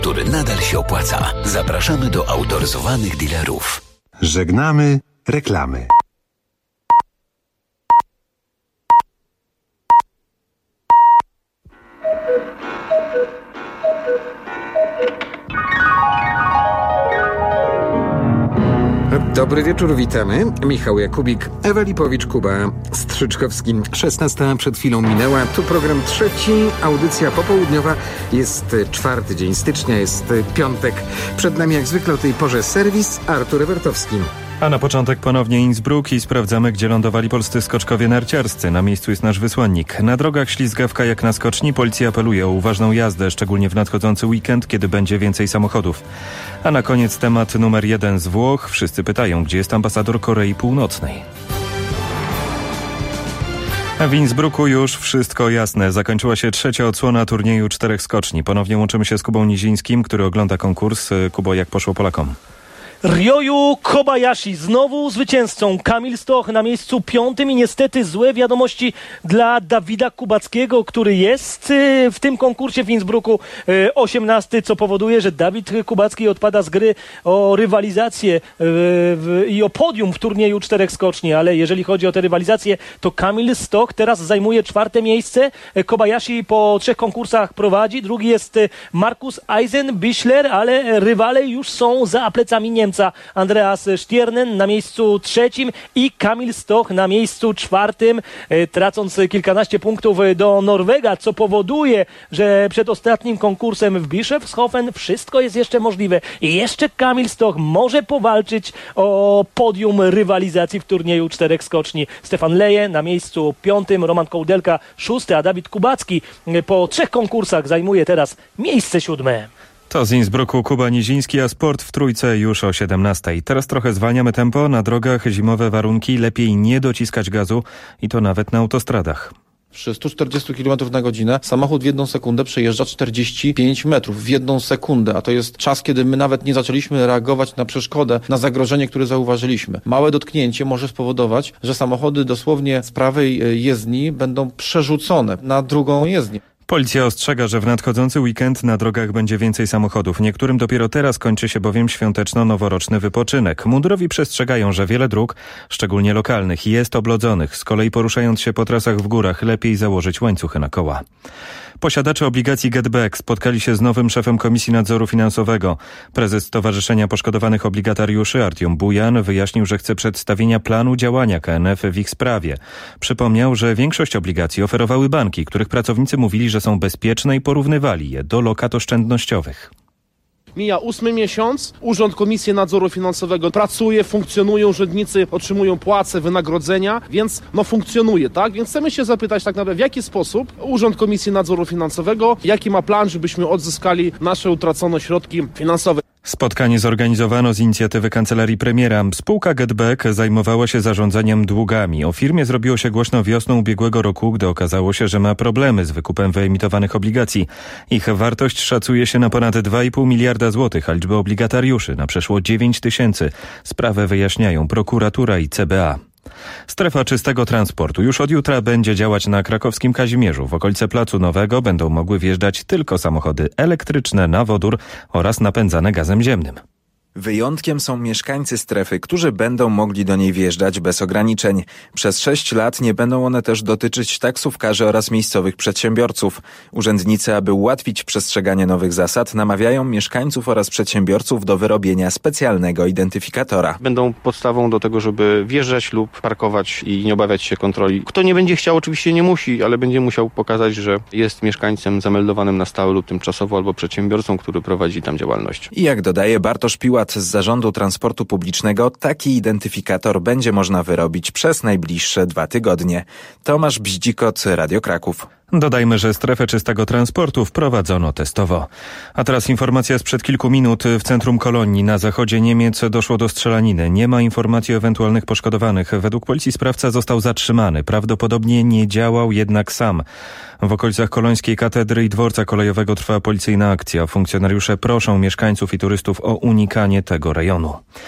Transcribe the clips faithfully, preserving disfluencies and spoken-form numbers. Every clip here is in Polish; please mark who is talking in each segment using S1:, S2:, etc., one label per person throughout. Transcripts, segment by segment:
S1: który nadal się opłaca. Zapraszamy do autoryzowanych dealerów.
S2: Żegnamy reklamy.
S3: Dobry wieczór, witamy. Michał Jakubik, Ewa Lipowicz-Kuba, Strzyczkowski. szesnasta przed chwilą minęła. Tu program trzeci, audycja popołudniowa. Jest czwarty dzień stycznia, jest piątek. Przed nami jak zwykle o tej porze serwis Artur Ewertowski.
S4: A na początek ponownie Innsbruck i sprawdzamy, gdzie lądowali polscy skoczkowie narciarscy. Na miejscu jest nasz wysłannik. Na drogach ślizgawka jak na skoczni. Policja apeluje o uważną jazdę, szczególnie w nadchodzący weekend, kiedy będzie więcej samochodów. A na koniec temat numer jeden z Włoch. Wszyscy pytają, gdzie jest ambasador Korei Północnej. A w Innsbrucku już wszystko jasne. Zakończyła się trzecia odsłona turnieju czterech skoczni. Ponownie łączymy się z Kubą Nizińskim, który ogląda konkurs. Kubo, jak poszło Polakom?
S5: Ryoyu Kobayashi znowu zwycięzcą. Kamil Stoch na miejscu piątym i niestety złe wiadomości dla Dawida Kubackiego, który jest w tym konkursie w Innsbrucku osiemnasty, co powoduje, że Dawid Kubacki odpada z gry o rywalizację w, i o podium w turnieju czterech skoczni, ale jeżeli chodzi o tę rywalizację, to Kamil Stoch teraz zajmuje czwarte miejsce. Kobayashi po trzech konkursach prowadzi, drugi jest Markus Eisenbichler, ale rywale już są za plecami Niemców. Andreas Stiernen na miejscu trzecim i Kamil Stoch na miejscu czwartym, tracąc kilkanaście punktów do Norwega, co powoduje, że przed ostatnim konkursem w Bischofshofen wszystko jest jeszcze możliwe i jeszcze Kamil Stoch może powalczyć o podium rywalizacji w turnieju czterech skoczni. Stefan Leje na miejscu piątym, Roman Kołdelka szósty, a Dawid Kubacki po trzech konkursach zajmuje teraz miejsce siódme.
S4: To z Innsbrucku Kuba Niziński, a sport w Trójce już o siedemnastej. Teraz trochę zwalniamy tempo. Na drogach zimowe warunki, lepiej nie dociskać gazu i to nawet na autostradach.
S6: Przy stu czterdziestu kilometrów na godzinę samochód w jedną sekundę przejeżdża czterdzieści pięć metrów w jedną sekundę, a to jest czas, kiedy my nawet nie zaczęliśmy reagować na przeszkodę, na zagrożenie, które zauważyliśmy. Małe dotknięcie może spowodować, że samochody dosłownie z prawej jezdni będą przerzucone na drugą jezdnię.
S4: Policja ostrzega, że w nadchodzący weekend na drogach będzie więcej samochodów. Niektórym dopiero teraz kończy się bowiem świąteczno-noworoczny wypoczynek. Mundurowi przestrzegają, że wiele dróg, szczególnie lokalnych, jest oblodzonych. Z kolei poruszając się po trasach w górach, lepiej założyć łańcuchy na koła. Posiadacze obligacji GetBack spotkali się z nowym szefem Komisji Nadzoru Finansowego. Prezes Stowarzyszenia Poszkodowanych Obligatariuszy Artiom Bujan wyjaśnił, że chce przedstawienia planu działania K N F w ich sprawie. Przypomniał, że większość obligacji oferowały banki, których pracownicy mówili, że są bezpieczne i porównywali je do lokat oszczędnościowych.
S7: Mija ósmy miesiąc, Urząd Komisji Nadzoru Finansowego pracuje, funkcjonuje, urzędnicy otrzymują płace, wynagrodzenia, więc no funkcjonuje, tak? Więc chcemy się zapytać tak naprawdę, w jaki sposób Urząd Komisji Nadzoru Finansowego, jaki ma plan, żebyśmy odzyskali nasze utracone środki finansowe.
S4: Spotkanie zorganizowano z inicjatywy Kancelarii Premiera. Spółka GetBack zajmowała się zarządzaniem długami. O firmie zrobiło się głośno wiosną ubiegłego roku, gdy okazało się, że ma problemy z wykupem wyemitowanych obligacji. Ich wartość szacuje się na ponad dwa i pół miliarda złotych, a liczba obligatariuszy na przeszło dziewięć tysięcy. Sprawę wyjaśniają prokuratura i C B A. Strefa czystego transportu już od jutra będzie działać na krakowskim Kazimierzu. W okolice Placu Nowego będą mogły wjeżdżać tylko samochody elektryczne na wodór oraz napędzane gazem ziemnym.
S8: Wyjątkiem są mieszkańcy strefy, którzy będą mogli do niej wjeżdżać bez ograniczeń. Przez sześć lat nie będą one też dotyczyć taksówkarzy oraz miejscowych przedsiębiorców. Urzędnicy, aby ułatwić przestrzeganie nowych zasad, namawiają mieszkańców oraz przedsiębiorców do wyrobienia specjalnego identyfikatora.
S9: Będą podstawą do tego, żeby wjeżdżać lub parkować i nie obawiać się kontroli. Kto nie będzie chciał, oczywiście nie musi, ale będzie musiał pokazać, że jest mieszkańcem zameldowanym na stałe lub tymczasowo albo przedsiębiorcą, który prowadzi tam działalność.
S8: I jak dodaje Bartosz Piłat z Zarządu Transportu Publicznego, taki identyfikator będzie można wyrobić przez najbliższe dwa tygodnie. Tomasz Bździkot, Radio Kraków.
S4: Dodajmy, że strefę czystego transportu wprowadzono testowo. A teraz informacja sprzed kilku minut. W centrum Kolonii na zachodzie Niemiec doszło do strzelaniny. Nie ma informacji o ewentualnych poszkodowanych. Według policji sprawca został zatrzymany. Prawdopodobnie nie działał jednak sam. W okolicach kolońskiej katedry i dworca kolejowego trwa policyjna akcja. Funkcjonariusze proszą mieszkańców i turystów o unikanie tego rejonu.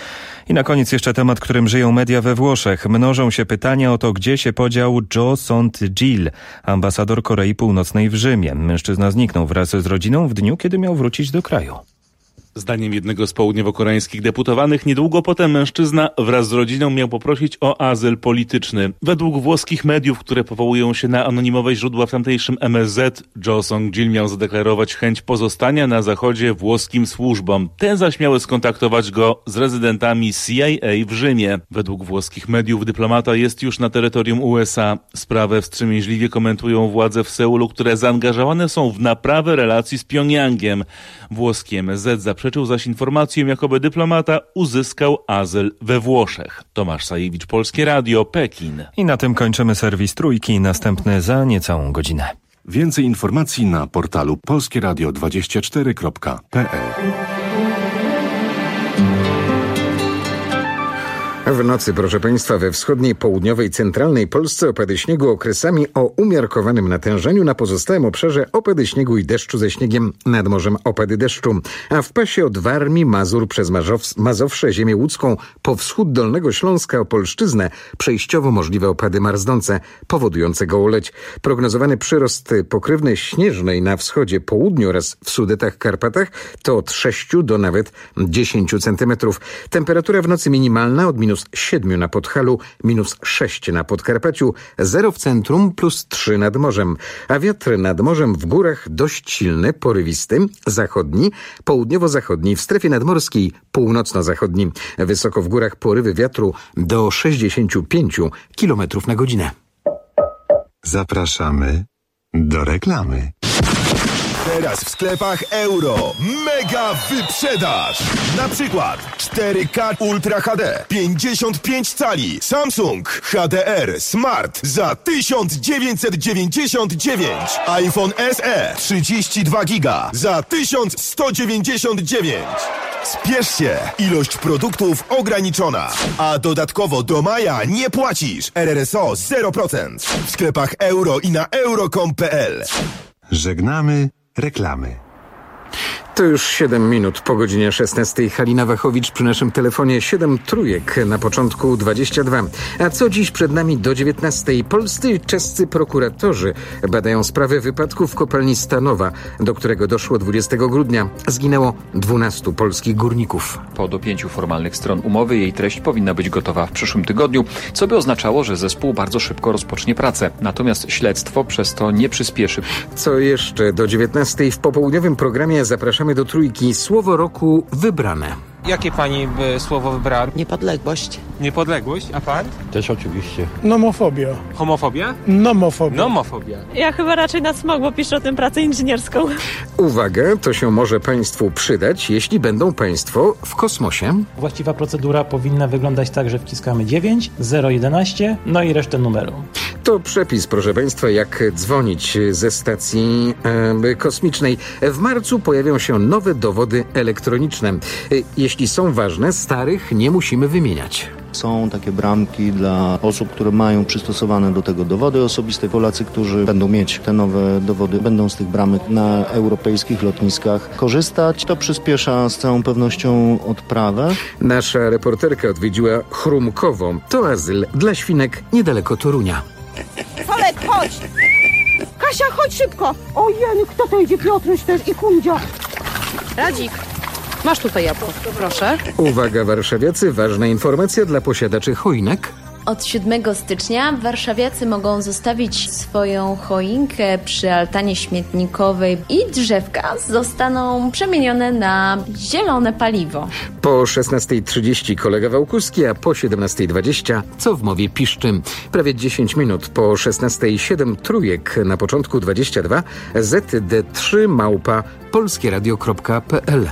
S4: I na koniec jeszcze temat, którym żyją media we Włoszech. Mnożą się pytania o to, gdzie się podział Jo Song-gil, ambasador Korei Północnej w Rzymie. Mężczyzna zniknął wraz z rodziną w dniu, kiedy miał wrócić do kraju.
S10: Zdaniem jednego z południowo-koreańskich deputowanych, niedługo potem mężczyzna wraz z rodziną miał poprosić o azyl polityczny. Według włoskich mediów, które powołują się na anonimowe źródła w tamtejszym M S Z, Jo Song-gil miał zadeklarować chęć pozostania na zachodzie włoskim służbom. Te zaś miały skontaktować go z rezydentami C I A w Rzymie. Według włoskich mediów dyplomata jest już na terytorium U S A. Sprawę wstrzemięźliwie komentują władze w Seulu, które zaangażowane są w naprawę relacji z Pjongjangiem. Włoski M S Z zaprzeczył zaś informację, jakoby dyplomata uzyskał azyl we Włoszech. Tomasz Sajewicz, Polskie Radio, Pekin.
S4: I na tym kończymy serwis Trójki, następny za niecałą godzinę.
S2: Więcej informacji na portalu polskieradio dwadzieścia cztery kropka p l.
S3: W nocy, proszę Państwa, we wschodniej, południowej, centralnej Polsce opady śniegu okresami o umiarkowanym natężeniu, na pozostałym obszarze opady śniegu i deszczu ze śniegiem, nad morzem opady deszczu, a w pasie od Warmii, Mazur przez Mazow- Mazowsze, ziemię łódzką, po wschód Dolnego Śląska, Opolszczyznę, przejściowo możliwe opady marznące, powodujące gołoleć. Prognozowany przyrost pokrywny śnieżnej na wschodzie, południu oraz w Sudetach, Karpatach to od sześciu do nawet dziesięciu centymetrów. Temperatura w nocy minimalna od minus siedmiu na Podhalu, minus sześć na Podkarpaciu, zero w centrum, plus trzy nad morzem. A wiatr nad morzem w górach dość silny, porywisty, zachodni, południowo-zachodni, w strefie nadmorskiej północno-zachodni. Wysoko w górach porywy wiatru do sześćdziesięciu pięciu kilometrów na godzinę.
S2: Zapraszamy do reklamy.
S11: Teraz w sklepach Euro mega wyprzedaż! Na przykład cztery K Ultra H D pięćdziesiąt pięć cali Samsung H D R Smart za tysiąc dziewięćset dziewięćdziesiąt dziewięć, iPhone S E trzydzieści dwa giga za tysiąc sto dziewięćdziesiąt dziewięć. Spiesz się! Ilość produktów ograniczona. A dodatkowo do maja nie płacisz. R R S O zero procent. W sklepach Euro i na euro kropka com kropka p l.
S2: Żegnamy reklamy.
S3: To już siedem minut po godzinie szesnastej. Halina Wachowicz przy naszym telefonie. Siedem trójek na początku dwadzieścia dwa. A co dziś przed nami do dziewiętnastej? Polscy i czescy prokuratorzy badają sprawę wypadku w kopalni Stanowa, do którego doszło dwudziestego grudnia. Zginęło dwunastu polskich górników.
S12: Po dopięciu formalnych stron umowy jej treść powinna być gotowa w przyszłym tygodniu, co by oznaczało, że zespół bardzo szybko rozpocznie pracę. Natomiast śledztwo przez to nie przyspieszy.
S3: Co jeszcze do dziewiętnastej w popołudniowym programie zapraszamy do Trójki. Słowo roku wybrane.
S13: Jakie pani by słowo wybrała?
S14: Niepodległość.
S13: Niepodległość, a pan?
S15: Też oczywiście.
S16: Nomofobia.
S13: Homofobia?
S16: Nomofobia.
S13: Nomofobia.
S17: Ja chyba raczej na smog, bo piszę o tym pracę inżynierską.
S3: Uwaga, to się może Państwu przydać, jeśli będą Państwo w kosmosie.
S18: Właściwa procedura powinna wyglądać tak, że wciskamy dziewięć, zero jedenaście, no i resztę numeru.
S3: To przepis, proszę Państwa, jak dzwonić ze stacji e, kosmicznej. W marcu pojawią się nowe dowody elektroniczne. E, jeśli są ważne, starych nie musimy wymieniać.
S19: Są takie bramki dla osób, które mają przystosowane do tego dowody osobiste. Polacy, którzy będą mieć te nowe dowody, będą z tych bramek na europejskich lotniskach korzystać. To przyspiesza z całą pewnością odprawę.
S3: Nasza reporterka odwiedziła Chrumkowo. To azyl dla świnek niedaleko Torunia.
S20: Solek, chodź! Kasia, chodź szybko! Ojej, kto to idzie? Piotruś też i Kundzia.
S21: Radzik, masz tutaj jabłko, proszę.
S3: Uwaga warszawiacy, ważna informacja dla posiadaczy choinek.
S22: Od siódmego stycznia warszawiacy mogą zostawić swoją choinkę przy altanie śmietnikowej i drzewka zostaną przemienione na zielone paliwo.
S3: Po szesnastej trzydzieści kolega Wałkuski, a po siedemnastej dwadzieścia co w mowie piszczy. Prawie dziesięć minut po szesnastej siedem trójek na początku dwadzieścia dwa Z D trzy małpa polskieradio kropka p l.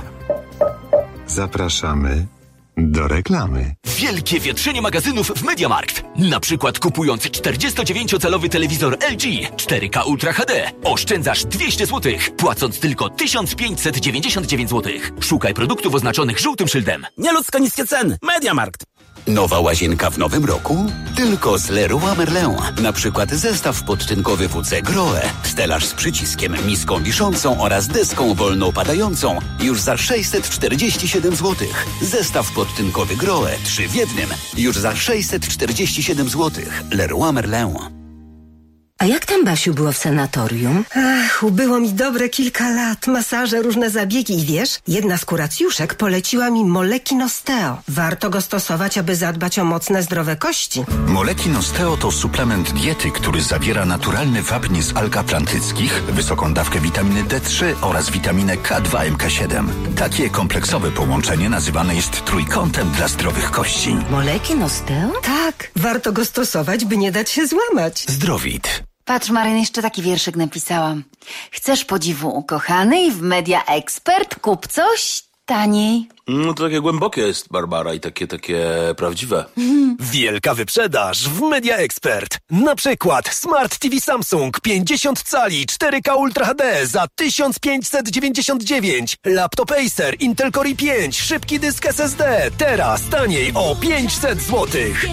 S2: Zapraszamy do reklamy.
S1: Wielkie wietrzenie magazynów w MediaMarkt. Na przykład kupując czterdziestodziewięciocalowy telewizor L G cztery K Ultra H D oszczędzasz dwieście złotych, płacąc tylko tysiąc pięćset dziewięćdziesiąt dziewięć złotych. Szukaj produktów oznaczonych żółtym szyldem.
S23: Nieludzko niskie ceny. MediaMarkt.
S14: Nowa łazienka w nowym roku? Tylko z Leroy Merlin. Na przykład zestaw podtynkowy W C Grohe, stelaż z przyciskiem, miską wiszącą oraz deską wolno padającą już za sześćset czterdzieści siedem złotych. Zestaw podtynkowy Grohe, trzy w jednym, już za sześćset czterdzieści siedem złotych. Leroy Merlin.
S15: A jak tam, Basiu, było w sanatorium?
S16: Ach, ubyło mi dobre kilka lat. Masaże, różne zabiegi i wiesz, jedna z kuracjuszek poleciła mi Molekin Osteo. Warto go stosować, aby zadbać o mocne, zdrowe kości.
S23: Molekin Osteo to suplement diety, który zawiera naturalny wapń z alg atlantyckich, wysoką dawkę witaminy D trzy oraz witaminę K dwa M K siedem. Takie kompleksowe połączenie nazywane jest trójkątem dla zdrowych kości.
S15: Molekin Osteo?
S16: Tak, warto go stosować, by nie dać się złamać.
S23: Zdrowit.
S24: Patrz, Maryn, jeszcze taki wierszyk napisałam. Chcesz podziwu ukochanej w Media Expert? Kup coś taniej.
S25: No to takie głębokie jest, Barbara, i takie, takie prawdziwe.
S26: Wielka wyprzedaż w Media Expert. Na przykład Smart T V Samsung pięćdziesiąt cali cztery K Ultra H D za tysiąc pięćset dziewięćdziesiąt dziewięć. Laptop Acer Intel Core i pięć, szybki dysk S S D. Teraz taniej o pięćset złotych.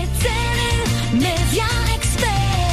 S27: Media Expert.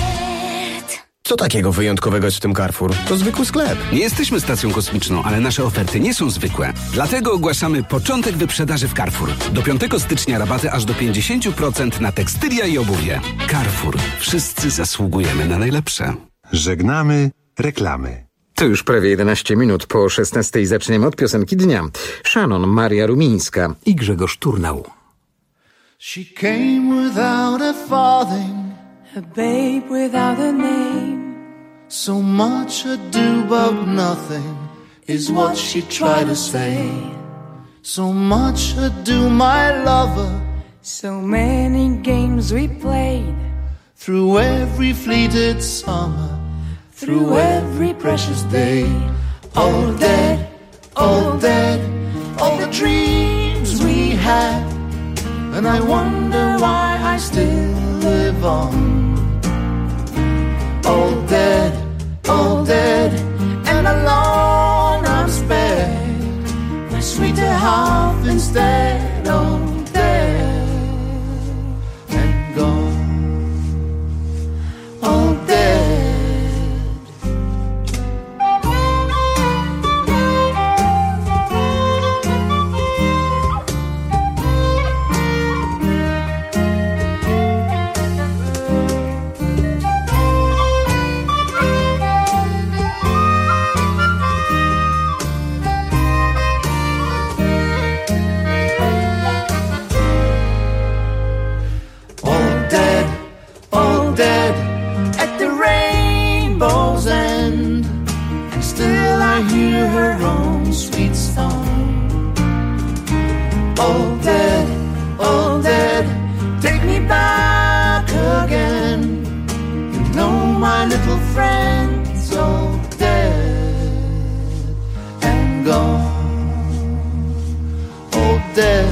S28: Co takiego wyjątkowego jest w tym Carrefour? To zwykły sklep.
S29: Nie jesteśmy stacją kosmiczną, ale nasze oferty nie są zwykłe. Dlatego ogłaszamy początek wyprzedaży w Carrefour. Do piątego stycznia rabaty aż do pięćdziesiąt procent na tekstylia i obuwie. Carrefour. Wszyscy zasługujemy na najlepsze.
S2: Żegnamy reklamy.
S3: To już prawie jedenaście minut po szesnastej. Zaczniemy od piosenki dnia. Shannon, Maria Rumińska i Grzegorz Turnał.
S30: She came without a farthing, a babe without a name. So much ado about nothing is what she tried to say. So much ado, my lover.
S31: So many games we played.
S30: Through every fleeted summer, through every precious day. All dead, all dead, all the dreams we had. And I wonder why I still live on. All dead, all dead, and alone I'm spared. My sweeter half instead, all dead and gone. All dead. Hear her own sweet song. All dead, all dead, take me back again. You know my little friend's all dead and gone. All dead.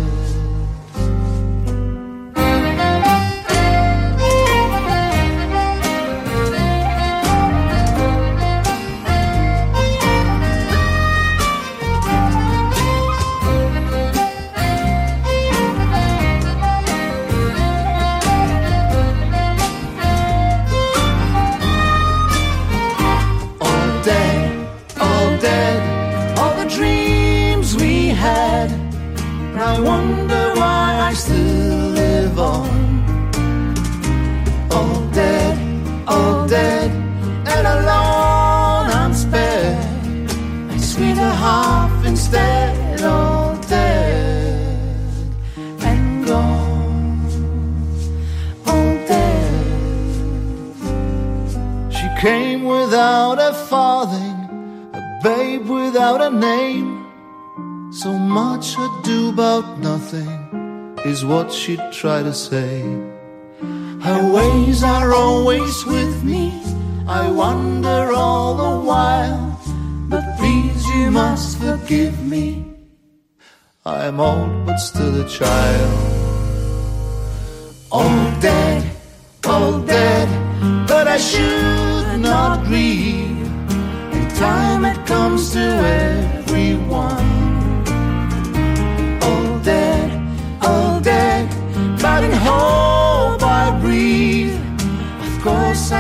S30: I wonder why I still live on. All dead, all dead, and alone I'm spared. My sweeter half instead, all dead and gone. All dead. She came without a farthing, a babe without a name. So much ado about nothing is what she'd try to say. Her ways are always with me, I wonder all the while. But please you must forgive me, I'm old but still a child. All dead, all dead, but I should not grieve. In time it comes to everyone. All dead,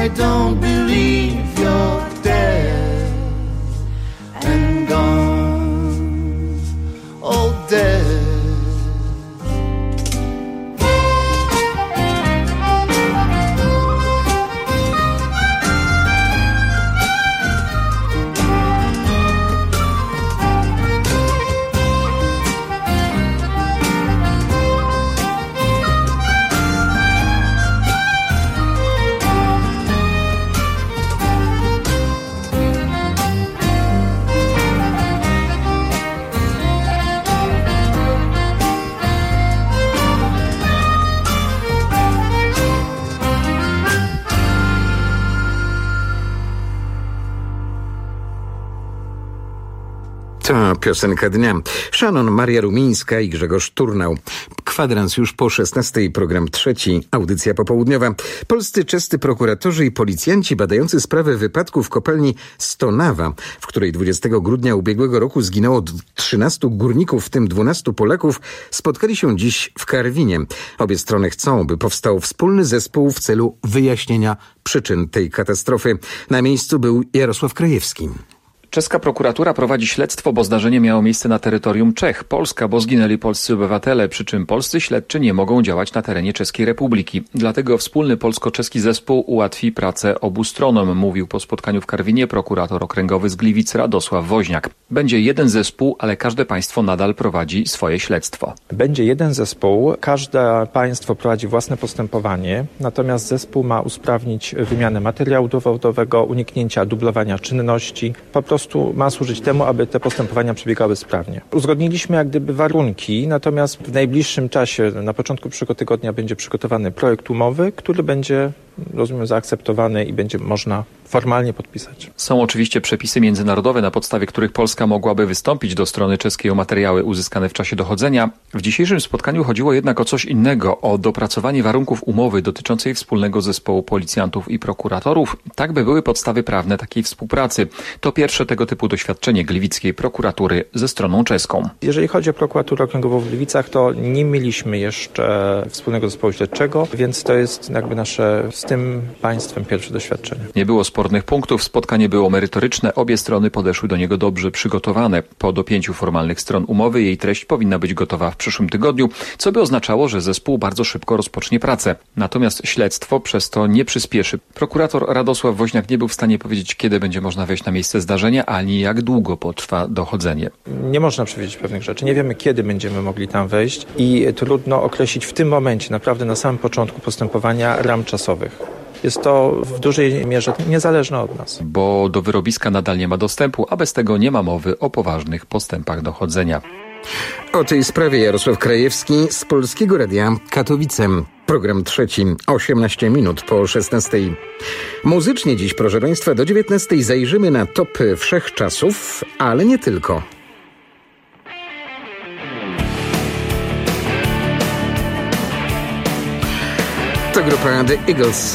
S30: I don't believe you're dead and gone, oh dead.
S3: To piosenka dnia. Shannon, Maria Rumińska i Grzegorz Turnał. Kwadrans już po szesnastej, program trzeci, audycja popołudniowa. Polscy, czescy prokuratorzy i policjanci badający sprawę wypadku w kopalni Stonawa, w której dwudziestego grudnia ubiegłego roku zginęło trzynastu górników, w tym dwunastu Polaków, spotkali się dziś w Karwinie. Obie strony chcą, by powstał wspólny zespół w celu wyjaśnienia przyczyn tej katastrofy. Na miejscu był Jarosław Krajewski.
S4: Czeska prokuratura prowadzi śledztwo, bo zdarzenie miało miejsce na terytorium Czech. Polska, bo zginęli polscy obywatele, przy czym polscy śledczy nie mogą działać na terenie Czeskiej Republiki. Dlatego wspólny polsko-czeski zespół ułatwi pracę obu stronom, mówił po spotkaniu w Karwinie prokurator okręgowy z Gliwic Radosław Woźniak. Będzie jeden zespół, ale każde państwo nadal prowadzi swoje śledztwo.
S5: Będzie jeden zespół, każde państwo prowadzi własne postępowanie, natomiast zespół ma usprawnić wymianę materiału dowodowego, uniknięcia dublowania czynności, po prostu ma służyć temu, aby te postępowania przebiegały sprawnie. Uzgodniliśmy jak gdyby warunki, natomiast w najbliższym czasie, na początku przyszłego tygodnia będzie przygotowany projekt umowy, który będzie, rozumiem, zaakceptowany i będzie można formalnie podpisać.
S4: Są oczywiście przepisy międzynarodowe, na podstawie których Polska mogłaby wystąpić do strony czeskiej o materiały uzyskane w czasie dochodzenia. W dzisiejszym spotkaniu chodziło jednak o coś innego, o dopracowanie warunków umowy dotyczącej wspólnego zespołu policjantów i prokuratorów, tak by były podstawy prawne takiej współpracy. To pierwsze tego typu doświadczenie gliwickiej prokuratury ze stroną czeską.
S5: Jeżeli chodzi o prokuraturę okręgową w Gliwicach, to nie mieliśmy jeszcze wspólnego zespołu śledczego, więc to jest jakby nasze z tym państwem pierwsze doświadczenie.
S4: Nie było spornych punktów, spotkanie było merytoryczne, obie strony podeszły do niego dobrze przygotowane. Po dopięciu formalnych stron umowy jej treść powinna być gotowa w przyszłym tygodniu, co by oznaczało, że zespół bardzo szybko rozpocznie pracę. Natomiast śledztwo przez to nie przyspieszy. Prokurator Radosław Woźniak nie był w stanie powiedzieć, kiedy będzie można wejść na miejsce zdarzenia, ani jak długo potrwa dochodzenie.
S5: Nie można przewidzieć pewnych rzeczy. Nie wiemy, kiedy będziemy mogli tam wejść i trudno określić w tym momencie, naprawdę na samym początku postępowania, ram czasowych. Jest to w dużej mierze niezależne od nas.
S4: Bo do wyrobiska nadal nie ma dostępu, a bez tego nie ma mowy o poważnych postępach dochodzenia.
S3: O tej sprawie Jarosław Krajewski z Polskiego Radia Katowice. Program trzeci, osiemnaście minut po szesnastej. Muzycznie dziś, proszę Państwa, do dziewiętnastej zajrzymy na topy wszechczasów, ale nie tylko. To grupa The Eagles.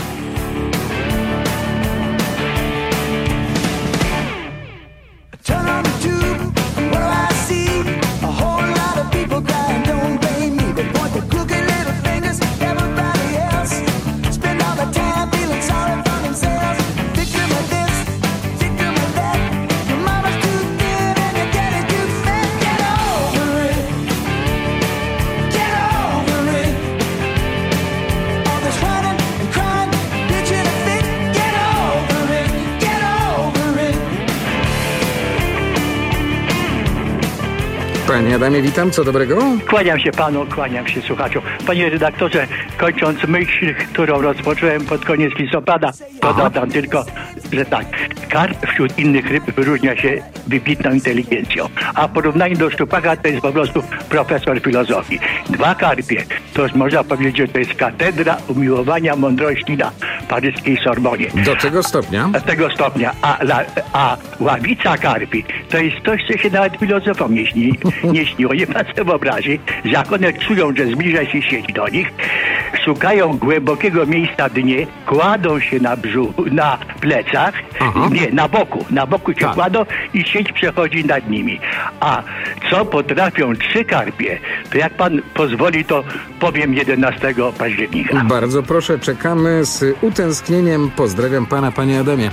S3: Panie Adamie, witam, co dobrego?
S6: Kłaniam się panu, kłaniam się słuchaczom. Panie redaktorze, kończąc myśl, którą rozpocząłem pod koniec listopada, to dodam tylko, że tak, karp wśród innych ryb wyróżnia się wybitną inteligencją, a w porównaniu do szczupaka to jest po prostu profesor filozofii. Dwa karpie, to już można powiedzieć, że to jest katedra umiłowania mądrości na paryskiej Sorbonie.
S3: Do tego stopnia?
S6: Do tego stopnia, a, la, a ławica karpi to jest coś, co się nawet filozofom nie śni. Nie śniło, nie pan sobie wyobrazi, że jak one czują, że zbliża się sieć do nich, szukają głębokiego miejsca w dnie, kładą się na brzuchu, na plecy plecach,
S3: Aha.
S6: nie, na boku, na boku się
S3: Tak.
S6: kładą i sieć przechodzi nad nimi. A co potrafią trzy karpie, to jak pan pozwoli, to powiem jedenastego października.
S3: Bardzo proszę, czekamy z utęsknieniem. Pozdrawiam pana, panie Adamie.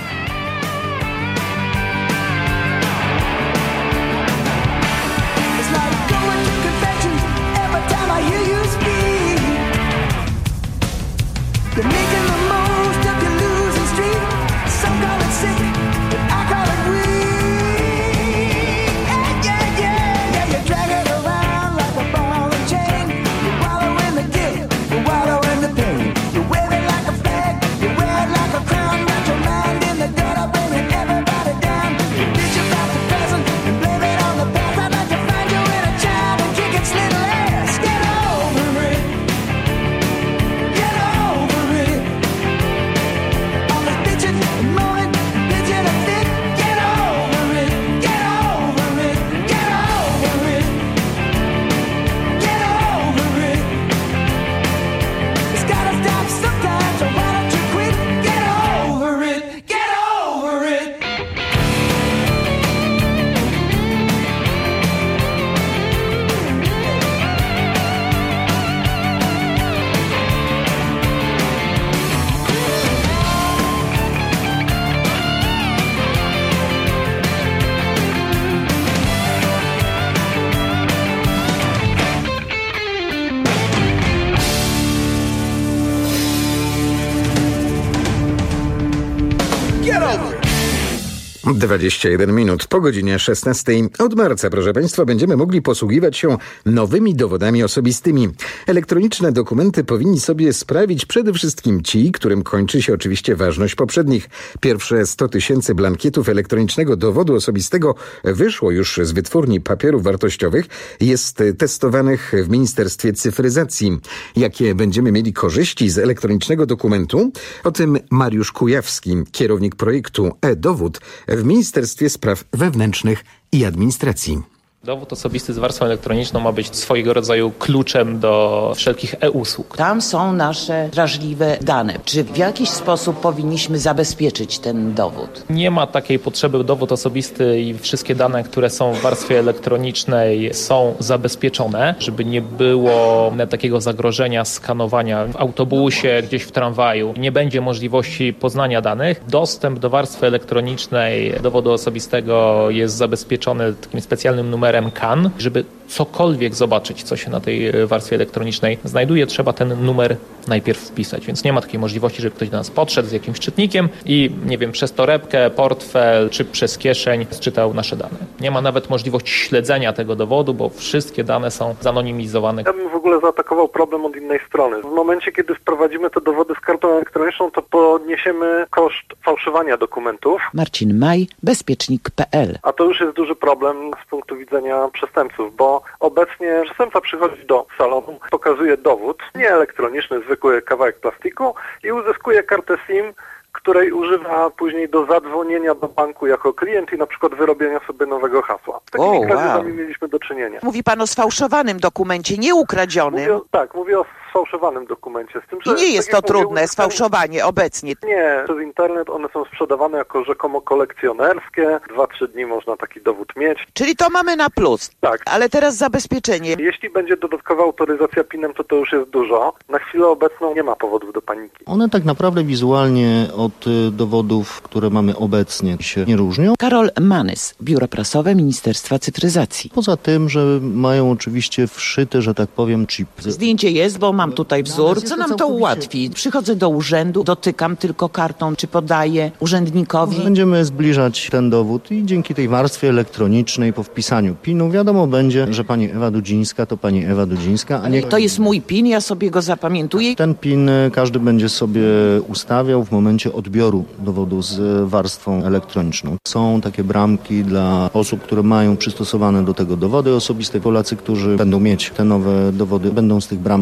S3: dwadzieścia jeden minut po godzinie szesnastej. Od marca, proszę państwa, będziemy mogli posługiwać się nowymi dowodami osobistymi. Elektroniczne dokumenty powinni sobie sprawić przede wszystkim ci, którym kończy się oczywiście ważność poprzednich. Pierwsze sto tysięcy blankietów elektronicznego dowodu osobistego wyszło już z wytwórni papierów wartościowych. Jest testowanych w Ministerstwie Cyfryzacji. Jakie będziemy mieli korzyści z elektronicznego dokumentu? O tym Mariusz Kujawski, kierownik projektu e-Dowód w Ministerstwie Spraw Wewnętrznych i Administracji.
S7: Dowód osobisty z warstwą elektroniczną ma być swojego rodzaju kluczem do wszelkich e-usług.
S8: Tam są nasze wrażliwe dane. Czy w jakiś sposób powinniśmy zabezpieczyć ten dowód?
S7: Nie ma takiej potrzeby. Dowód osobisty i wszystkie dane, które są w warstwie elektronicznej, są zabezpieczone, żeby nie było takiego zagrożenia skanowania w autobusie, gdzieś w tramwaju. Nie będzie możliwości poznania danych. Dostęp do warstwy elektronicznej dowodu osobistego jest zabezpieczony takim specjalnym numerem K A N. Żeby cokolwiek zobaczyć, co się na tej warstwie elektronicznej znajduje, trzeba ten numer najpierw wpisać. Więc nie ma takiej możliwości, żeby ktoś do nas podszedł z jakimś czytnikiem i, nie wiem, przez torebkę, portfel czy przez kieszeń zczytał nasze dane. Nie ma nawet możliwości śledzenia tego dowodu, bo wszystkie dane są zanonimizowane.
S9: Ja bym w ogóle zaatakował problem od innej strony. W momencie, kiedy wprowadzimy te dowody z kartą elektroniczną, to podniesiemy koszt fałszowania dokumentów.
S8: Marcin Maj, bezpiecznik kropka p l.
S9: A to już jest duży problem z punktu widzenia przestępców, bo obecnie przestępca przychodzi do salonu, pokazuje dowód, nie elektroniczny, zwykły kawałek plastiku i uzyskuje kartę SIM, której używa później do zadzwonienia do banku jako klient i na przykład wyrobienia sobie nowego hasła. Z takimi
S8: O,
S9: kradziejami
S8: wow.
S9: mieliśmy do czynienia.
S8: Mówi pan o sfałszowanym dokumencie, nie ukradzionym.
S9: Mówię, o- tak, mówię o sfałszowanym dokumencie. Z tym, że,
S8: I nie jest
S9: tak
S8: to
S9: jak mówię,
S8: trudne,
S9: uzyskanie-
S8: sfałszowanie obecnie.
S9: Nie, przez internet one są sprzedawane jako rzekomo kolekcjonerskie. Dwa, trzy dni można taki dowód mieć.
S8: Czyli to mamy na plus.
S9: Tak.
S8: Ale teraz zabezpieczenie.
S9: Jeśli będzie dodatkowa autoryzacja pinem, to to już jest dużo. Na chwilę obecną nie ma powodów do paniki.
S10: One tak naprawdę wizualnie od y, dowodów, które mamy obecnie, się nie różnią.
S8: Karol Manys, Biuro Prasowe Ministerstwa Cyfryzacji.
S10: Poza tym, że mają oczywiście wszyte, że tak powiem, chip.
S8: Zdjęcie jest, bo mam tutaj wzór. Co nam to ułatwi? Przychodzę do urzędu, dotykam tylko kartą, czy podaję urzędnikowi.
S10: Będziemy zbliżać ten dowód i dzięki tej warstwie elektronicznej po wpisaniu pinu wiadomo będzie, że pani Ewa Dudzińska to pani Ewa Dudzińska, a nie...
S8: To jest mój pin, ja sobie go zapamiętuję.
S10: Ten pin każdy będzie sobie ustawiał w momencie odbioru dowodu z warstwą elektroniczną. Są takie bramki dla osób, które mają przystosowane do tego dowody osobiste. Polacy, którzy będą mieć te nowe dowody, będą z tych bramek na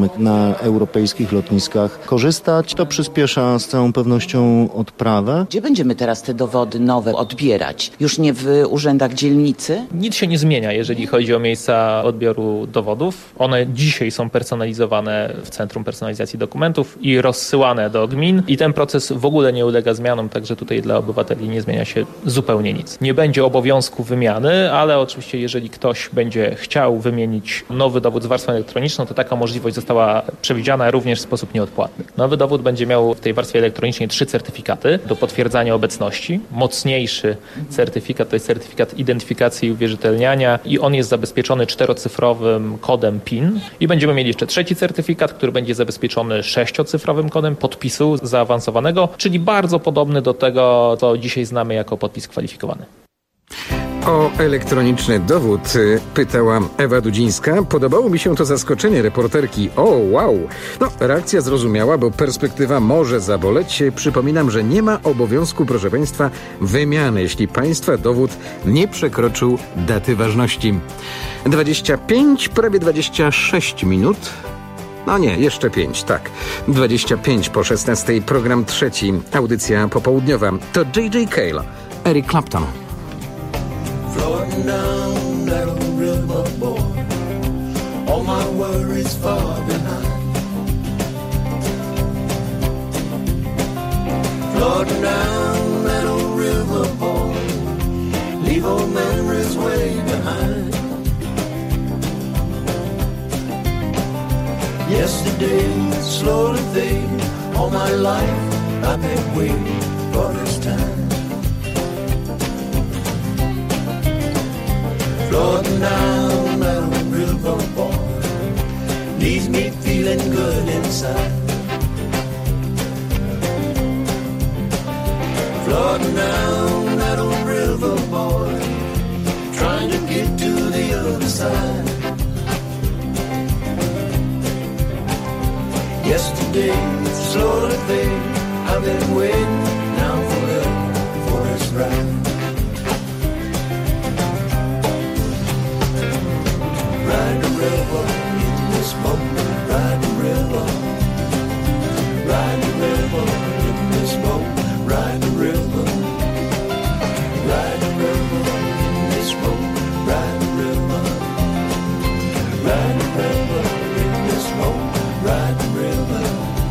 S10: europejskich lotniskach korzystać. To przyspiesza z całą pewnością odprawę.
S8: Gdzie będziemy teraz te dowody nowe odbierać? Już nie w urzędach dzielnicy?
S7: Nic się nie zmienia, jeżeli chodzi o miejsca odbioru dowodów. One dzisiaj są personalizowane w Centrum Personalizacji Dokumentów i rozsyłane do gmin i ten proces w ogóle nie ulega zmianom, także tutaj dla obywateli nie zmienia się zupełnie nic. Nie będzie obowiązku wymiany, ale oczywiście jeżeli ktoś będzie chciał wymienić nowy dowód z warstwą elektroniczną, to taka możliwość została przewidziana również w sposób nieodpłatny. Nowy dowód będzie miał w tej warstwie elektronicznej trzy certyfikaty do potwierdzania obecności. Mocniejszy certyfikat to jest certyfikat identyfikacji i uwierzytelniania i on jest zabezpieczony czterocyfrowym kodem PIN i będziemy mieli jeszcze trzeci certyfikat, który będzie zabezpieczony sześciocyfrowym kodem podpisu zaawansowanego, czyli bardzo podobny do tego, co dzisiaj znamy jako podpis kwalifikowany.
S3: O elektroniczny dowód pytała Ewa Dudzińska. Podobało mi się to zaskoczenie reporterki. O, wow! No, reakcja zrozumiała, bo perspektywa może zaboleć. Przypominam, że nie ma obowiązku, proszę Państwa, wymiany, jeśli Państwa dowód nie przekroczył daty ważności. dwadzieścia pięć, prawie dwadzieścia sześć minut. No nie, jeszcze pięć, tak. dwadzieścia pięć po szesnastej, program trzeci, audycja popołudniowa. To J J Cale, Eric Clapton.
S1: Floating down that old river, boy, all my worries far behind. Floating down that old river, boy, leave old memories way behind. Yesterday slowly fade, all my life I've been waiting for this time. Floating down that old river, boy, leaves me feeling good inside. Floating down that old river, boy, trying to get to the other side. Yesterday slowly fade, I've been waiting now forever for this ride. Ride the river in this boat, ride the river. Ride the river in this boat, ride the river. Ride the river in this boat, ride the river. Ride the river in this boat, ride the river.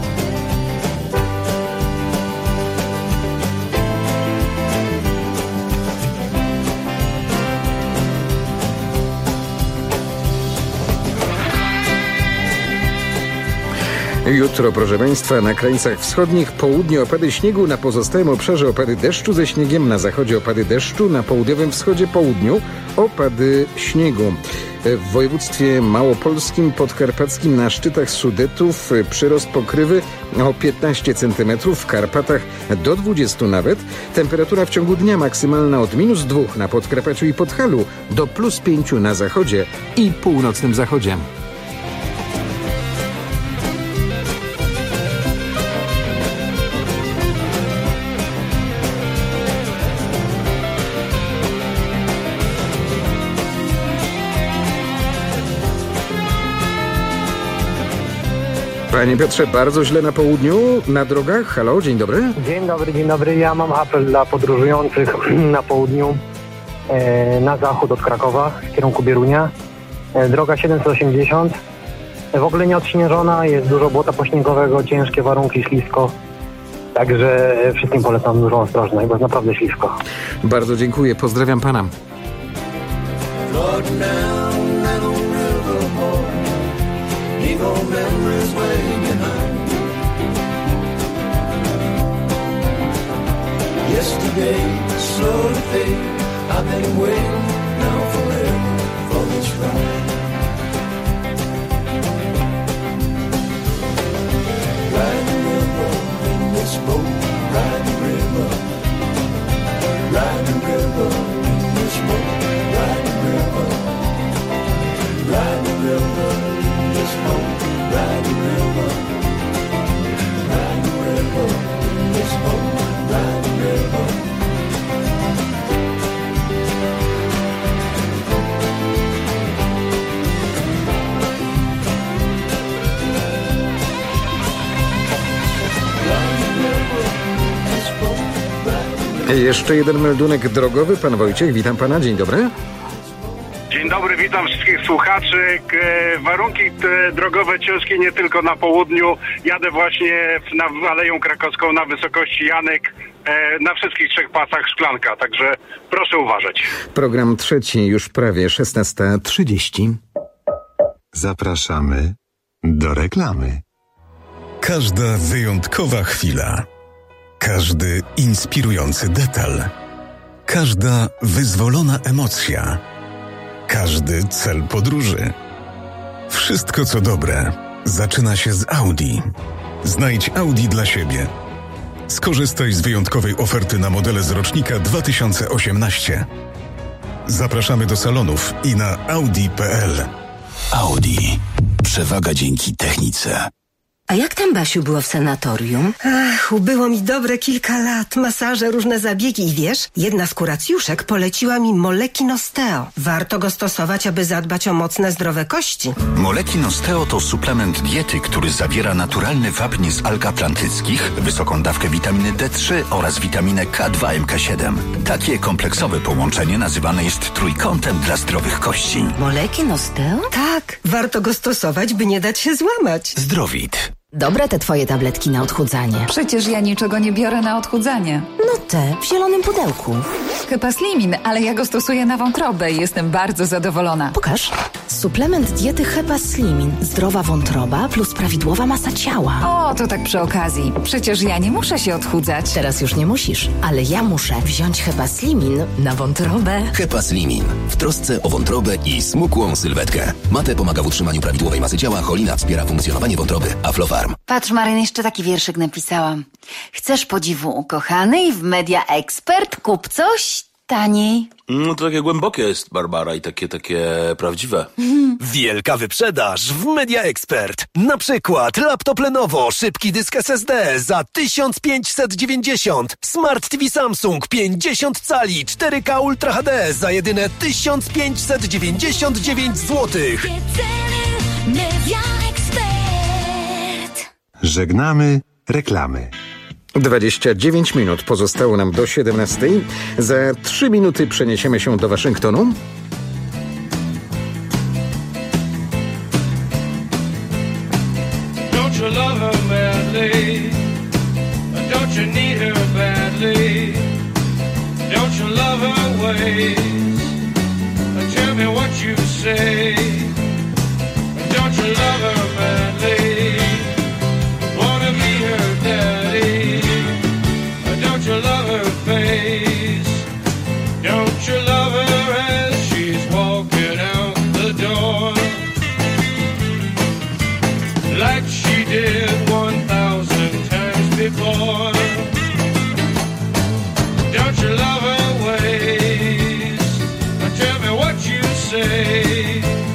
S3: Jutro, proszę Państwa, na krańcach wschodnich południe opady śniegu, na pozostałym obszarze opady deszczu ze śniegiem, na zachodzie opady deszczu, na południowym wschodzie, południu opady śniegu. W województwie małopolskim, podkarpackim na szczytach Sudetów przyrost pokrywy o piętnaście centymetrów, w Karpatach do dwudziestu nawet. Temperatura w ciągu dnia maksymalna od minus dwóch na Podkarpaciu i Podhalu do plus pięciu na zachodzie i północnym zachodzie. Panie Piotrze, bardzo źle na południu, na drogach. Halo, dzień dobry.
S11: Dzień dobry, dzień dobry. Ja mam apel dla podróżujących na południu, e, na zachód od Krakowa, w kierunku Bierunia. E, droga siedemset osiemdziesiąt, w ogóle nie odśnieżona, jest dużo błota pośniegowego, ciężkie warunki, ślisko. Także wszystkim polecam dużą ostrożność, bo jest naprawdę ślisko.
S3: Bardzo dziękuję, pozdrawiam pana.
S1: Yesterday, slowly fade, I've been waiting now forever for this ride. Ride the river in this boat, ride the river. Ride the river in this boat, ride the river. Ride the river in this boat, ride the river. Ride the river in this boat, ride the river.
S3: Jeszcze jeden meldunek drogowy. Pan Wojciech, witam pana. Dzień dobry.
S12: Dzień dobry, witam wszystkich słuchaczy. Warunki drogowe ciężkie nie tylko na południu. Jadę właśnie na Aleją Krakowską na wysokości Janek. Na wszystkich trzech pasach szklanka, także proszę uważać.
S3: Program trzeci już prawie szesnasta trzydzieści.
S2: Zapraszamy do reklamy.
S13: Każda wyjątkowa chwila, każdy inspirujący detal, każda wyzwolona emocja, każdy cel podróży. Wszystko co dobre zaczyna się z Audi. Znajdź Audi dla siebie. Skorzystaj z wyjątkowej oferty na modele z rocznika dwa tysiące osiemnaście. Zapraszamy do salonów i na audi kropka p l.
S23: Audi. Przewaga dzięki technice.
S14: A jak tam, Basiu, było w sanatorium?
S15: Ach, ubyło mi dobre kilka lat. Masaże, różne zabiegi i wiesz, jedna z kuracjuszek poleciła mi Moleki Nosteo. Warto go stosować, aby zadbać o mocne, zdrowe kości.
S23: Moleki Nosteo to suplement diety, który zawiera naturalny wapń z alg atlantyckich, wysoką dawkę witaminy D trzy oraz witaminę K dwa M K siedem. Takie kompleksowe połączenie nazywane jest trójkątem dla zdrowych kości.
S14: Moleki Nosteo?
S15: Tak, warto go stosować, by nie dać się złamać.
S23: Zdrowit.
S14: Dobre te twoje tabletki na odchudzanie.
S16: Przecież ja niczego nie biorę na odchudzanie.
S14: No te, w zielonym pudełku.
S16: Hepaslimin, ale ja go stosuję na wątrobę i jestem bardzo zadowolona.
S14: Pokaż. Suplement diety Hepaslimin. Zdrowa wątroba plus prawidłowa masa ciała.
S16: O, to tak przy okazji. Przecież ja nie muszę się odchudzać.
S14: Teraz już nie musisz, ale ja muszę wziąć Hepaslimin na wątrobę.
S23: Hepaslimin. W trosce o wątrobę i smukłą sylwetkę. Mate pomaga w utrzymaniu prawidłowej masy ciała, cholina wspiera funkcjonowanie wątroby. Aflofarm.
S24: Patrz, Maryn, jeszcze taki wierszyk napisałam. Chcesz podziwu ukochanej w Media Expert? Kup coś taniej.
S25: No to takie głębokie jest, Barbara, i takie, takie prawdziwe.
S26: Wielka wyprzedaż w Media Expert. Na przykład laptop Lenovo, szybki dysk S S D za tysiąc pięćset dziewięćdziesiąt. Smart T V Samsung pięćdziesiąt cali cztery K Ultra H D za jedyne tysiąc pięćset dziewięćdziesiąt dziewięć złotych.
S27: Media Expert.
S2: Żegnamy reklamy.
S3: dwadzieścia dziewięć minut pozostało nam do siedemnastej. Za trzy minuty przeniesiemy się do Waszyngtonu.
S17: Don't you love her badly? Don't you need her badly? Don't you love her ways? Tell me what you say. Don't you love her badly? Wanna be her daddy? Don't you love her face? Don't you love her as she's walking out the door? Like she did one thousand times before. Don't you love her ways? Tell me what you say.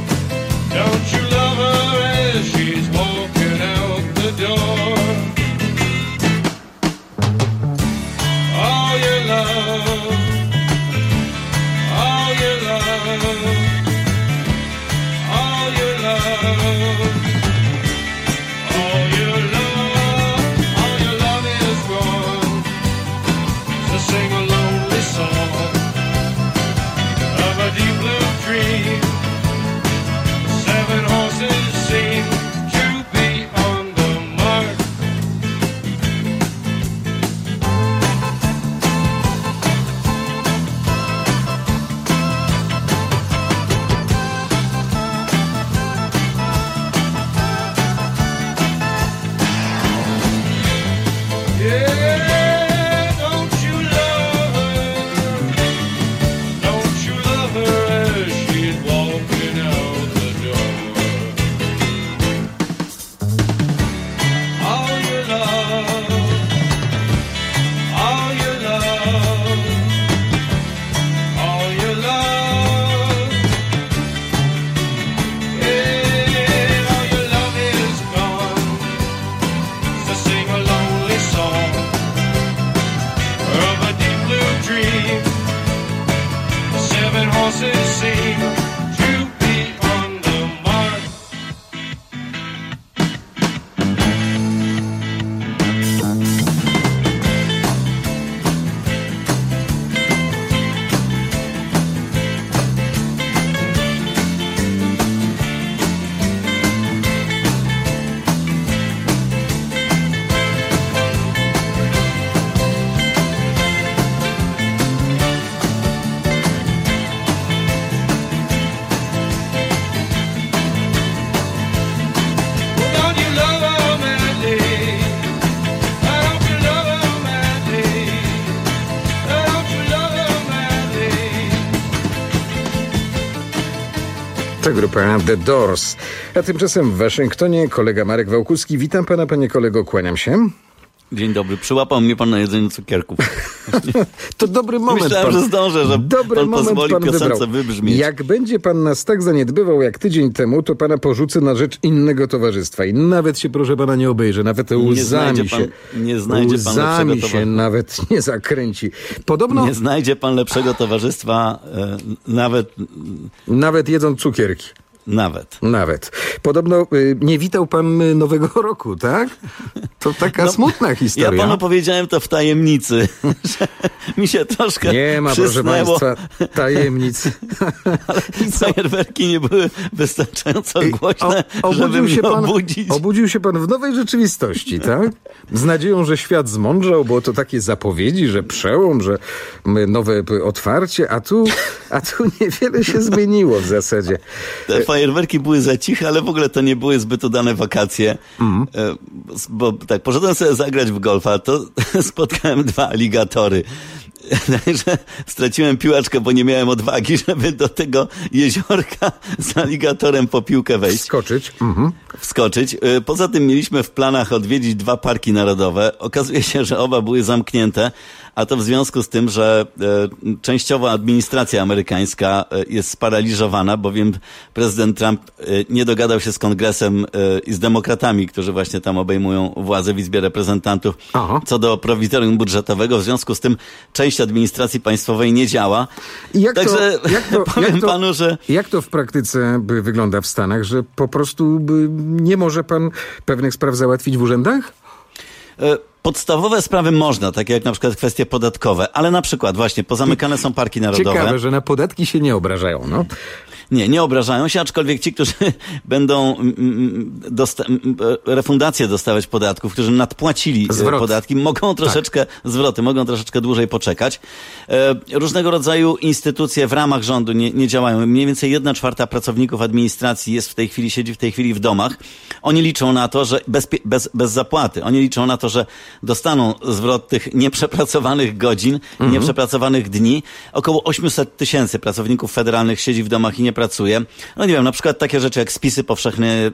S3: To grupa The Doors. A tymczasem w Waszyngtonie kolega Marek Wałkuski. Witam pana, panie kolego, kłaniam się.
S4: Dzień dobry. Przyłapał mnie pan na jedzeniu cukierków.
S3: To dobry moment.
S4: Myślałem,
S3: pan,
S4: że zdążę, że
S3: dobry
S4: pan
S3: moment
S4: pozwoli
S3: pan
S4: piosence
S3: wybrał.
S4: wybrzmieć.
S3: Jak będzie pan nas tak zaniedbywał jak tydzień temu, to pana porzucę na rzecz innego towarzystwa. I nawet się, proszę pana, nie obejrzę. Nawet łzami się,
S4: pan, nie znajdzie pan
S3: łzami
S4: lepszego
S3: się nawet nie zakręci. Podobno...
S4: Nie znajdzie pan lepszego towarzystwa, e, nawet...
S3: Nawet jedząc cukierki.
S4: Nawet.
S3: Nawet. Podobno y, nie witał pan y, Nowego Roku, tak? To taka no, smutna historia.
S4: Ja panu powiedziałem to w tajemnicy, że mi się troszkę
S3: Nie ma,
S4: przysnęło.
S3: proszę państwa, tajemnic.
S4: Ale fajerwerki nie były wystarczająco głośne, o, żeby mnie
S3: się pan,
S4: obudzić.
S3: Obudził się pan w nowej rzeczywistości, tak? Z nadzieją, że świat zmądrzał, bo to takie zapowiedzi, że przełom, że nowe otwarcie, a tu, a tu niewiele się zmieniło w zasadzie.
S4: Te fajerwerki były za ciche, ale w ogóle to nie były zbyt udane wakacje. Mm. Bo tak, poszedłem sobie zagrać w golfa, to spotkałem dwa aligatory. Także straciłem piłeczkę, bo nie miałem odwagi, żeby do tego jeziorka z aligatorem po piłkę wejść.
S3: Wskoczyć. Mhm.
S4: Wskoczyć. Poza tym mieliśmy w planach odwiedzić dwa parki narodowe. Okazuje się, że oba były zamknięte, a to w związku z tym, że e, częściowo administracja amerykańska e, jest sparaliżowana, bowiem prezydent Trump e, nie dogadał się z kongresem e, i z demokratami, którzy właśnie tam obejmują władzę w Izbie Reprezentantów. Aha. Co do prowizorium budżetowego. W związku z tym część administracji państwowej nie działa.
S3: I jak
S4: Także
S3: to, jak to,
S4: powiem
S3: jak to,
S4: panu, że...
S3: Jak to w praktyce wygląda w Stanach, że po prostu nie może pan pewnych spraw załatwić w urzędach?
S4: Podstawowe sprawy można, takie jak na przykład kwestie podatkowe, ale na przykład właśnie pozamykane są parki narodowe.
S3: Ciekawe, że na podatki się nie obrażają, no.
S4: Nie, nie obrażają się, aczkolwiek ci, którzy będą dosta- refundację dostawać podatków, którzy nadpłacili Zwrot. podatki, mogą troszeczkę, tak. zwroty, mogą troszeczkę dłużej poczekać. E, różnego rodzaju instytucje w ramach rządu nie, nie działają. Mniej więcej jedna czwarta pracowników administracji jest w tej chwili, siedzi w tej chwili w domach. Oni liczą na to, że bez, bez, bez zapłaty, oni liczą na to, że dostaną zwrot tych nieprzepracowanych godzin, mhm. nieprzepracowanych dni. Około osiemset tysięcy pracowników federalnych siedzi w domach i nie pracuje. No nie wiem, na przykład takie rzeczy jak spisy powszechne y,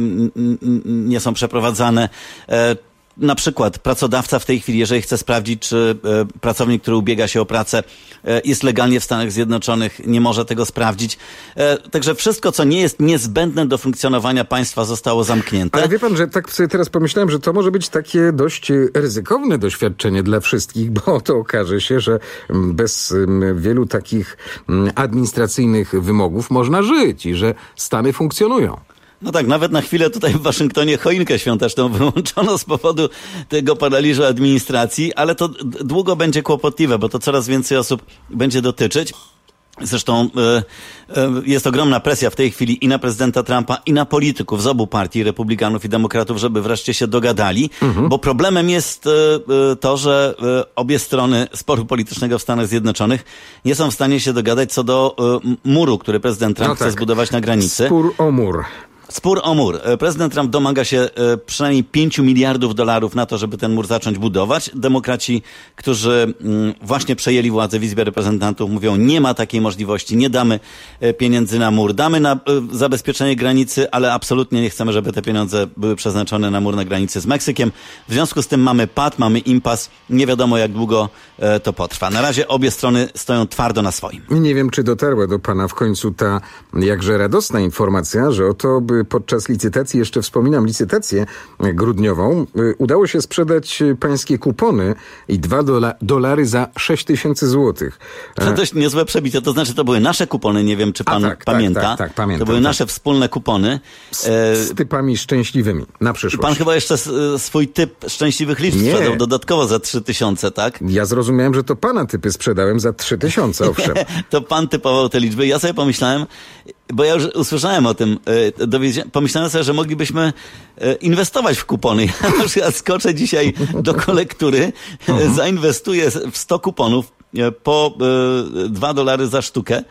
S4: y, nie są przeprowadzane. Y, Na przykład pracodawca w tej chwili, jeżeli chce sprawdzić, czy y, pracownik, który ubiega się o pracę, y, jest legalnie w Stanach Zjednoczonych, nie może tego sprawdzić. Y, także wszystko, co nie jest niezbędne do funkcjonowania państwa, zostało zamknięte.
S3: Ale wie pan, że tak sobie teraz pomyślałem, że to może być takie dość ryzykowne doświadczenie dla wszystkich, bo to okaże się, że bez wielu takich administracyjnych wymogów można żyć i że Stany funkcjonują.
S4: No tak, nawet na chwilę tutaj w Waszyngtonie choinkę świąteczną wyłączono z powodu tego paraliżu administracji, ale to długo będzie kłopotliwe, bo to coraz więcej osób będzie dotyczyć. Zresztą y, y, jest ogromna presja w tej chwili i na prezydenta Trumpa, i na polityków z obu partii, republikanów i demokratów, żeby wreszcie się dogadali, mhm. bo problemem jest y, y, to, że y, obie strony sporu politycznego w Stanach Zjednoczonych nie są w stanie się dogadać co do y, muru, który prezydent Trump no tak. chce zbudować na granicy.
S3: Spór o mur.
S4: Spór o mur. Prezydent Trump domaga się przynajmniej pięciu miliardów dolarów na to, żeby ten mur zacząć budować. Demokraci, którzy właśnie przejęli władzę w Izbie Reprezentantów, mówią, nie ma takiej możliwości, nie damy pieniędzy na mur. Damy na zabezpieczenie granicy, ale absolutnie nie chcemy, żeby te pieniądze były przeznaczone na mur na granicy z Meksykiem. W związku z tym mamy pad, mamy impas. Nie wiadomo, jak długo to potrwa. Na razie obie strony stoją twardo na swoim.
S3: Nie wiem, czy dotarła do pana w końcu ta jakże radosna informacja, że oto by podczas licytacji, jeszcze wspominam licytację grudniową, udało się sprzedać pańskie kupony i dwa dola, dolary za sześć tysięcy złotych.
S4: To dość niezłe przebicie, to znaczy to były nasze kupony, nie wiem czy pan
S3: tak,
S4: pamięta.
S3: Tak, tak, tak, pamiętam.
S4: To były
S3: tak.
S4: nasze wspólne kupony.
S3: Z, z typami szczęśliwymi na przyszłość.
S4: Pan chyba jeszcze swój typ szczęśliwych liczb nie. sprzedał dodatkowo za trzy tysiące, tak?
S3: Ja zrozumiałem, że to pana typy sprzedałem za trzy tysiące, owszem.
S4: To pan typował te liczby. Ja sobie pomyślałem, bo ja już usłyszałem o tym, dowiedziałem, pomyślałem sobie, że moglibyśmy inwestować w kupony. Ja na przykład skoczę dzisiaj do kolektury, zainwestuję w sto kuponów po dwa dolary za sztukę.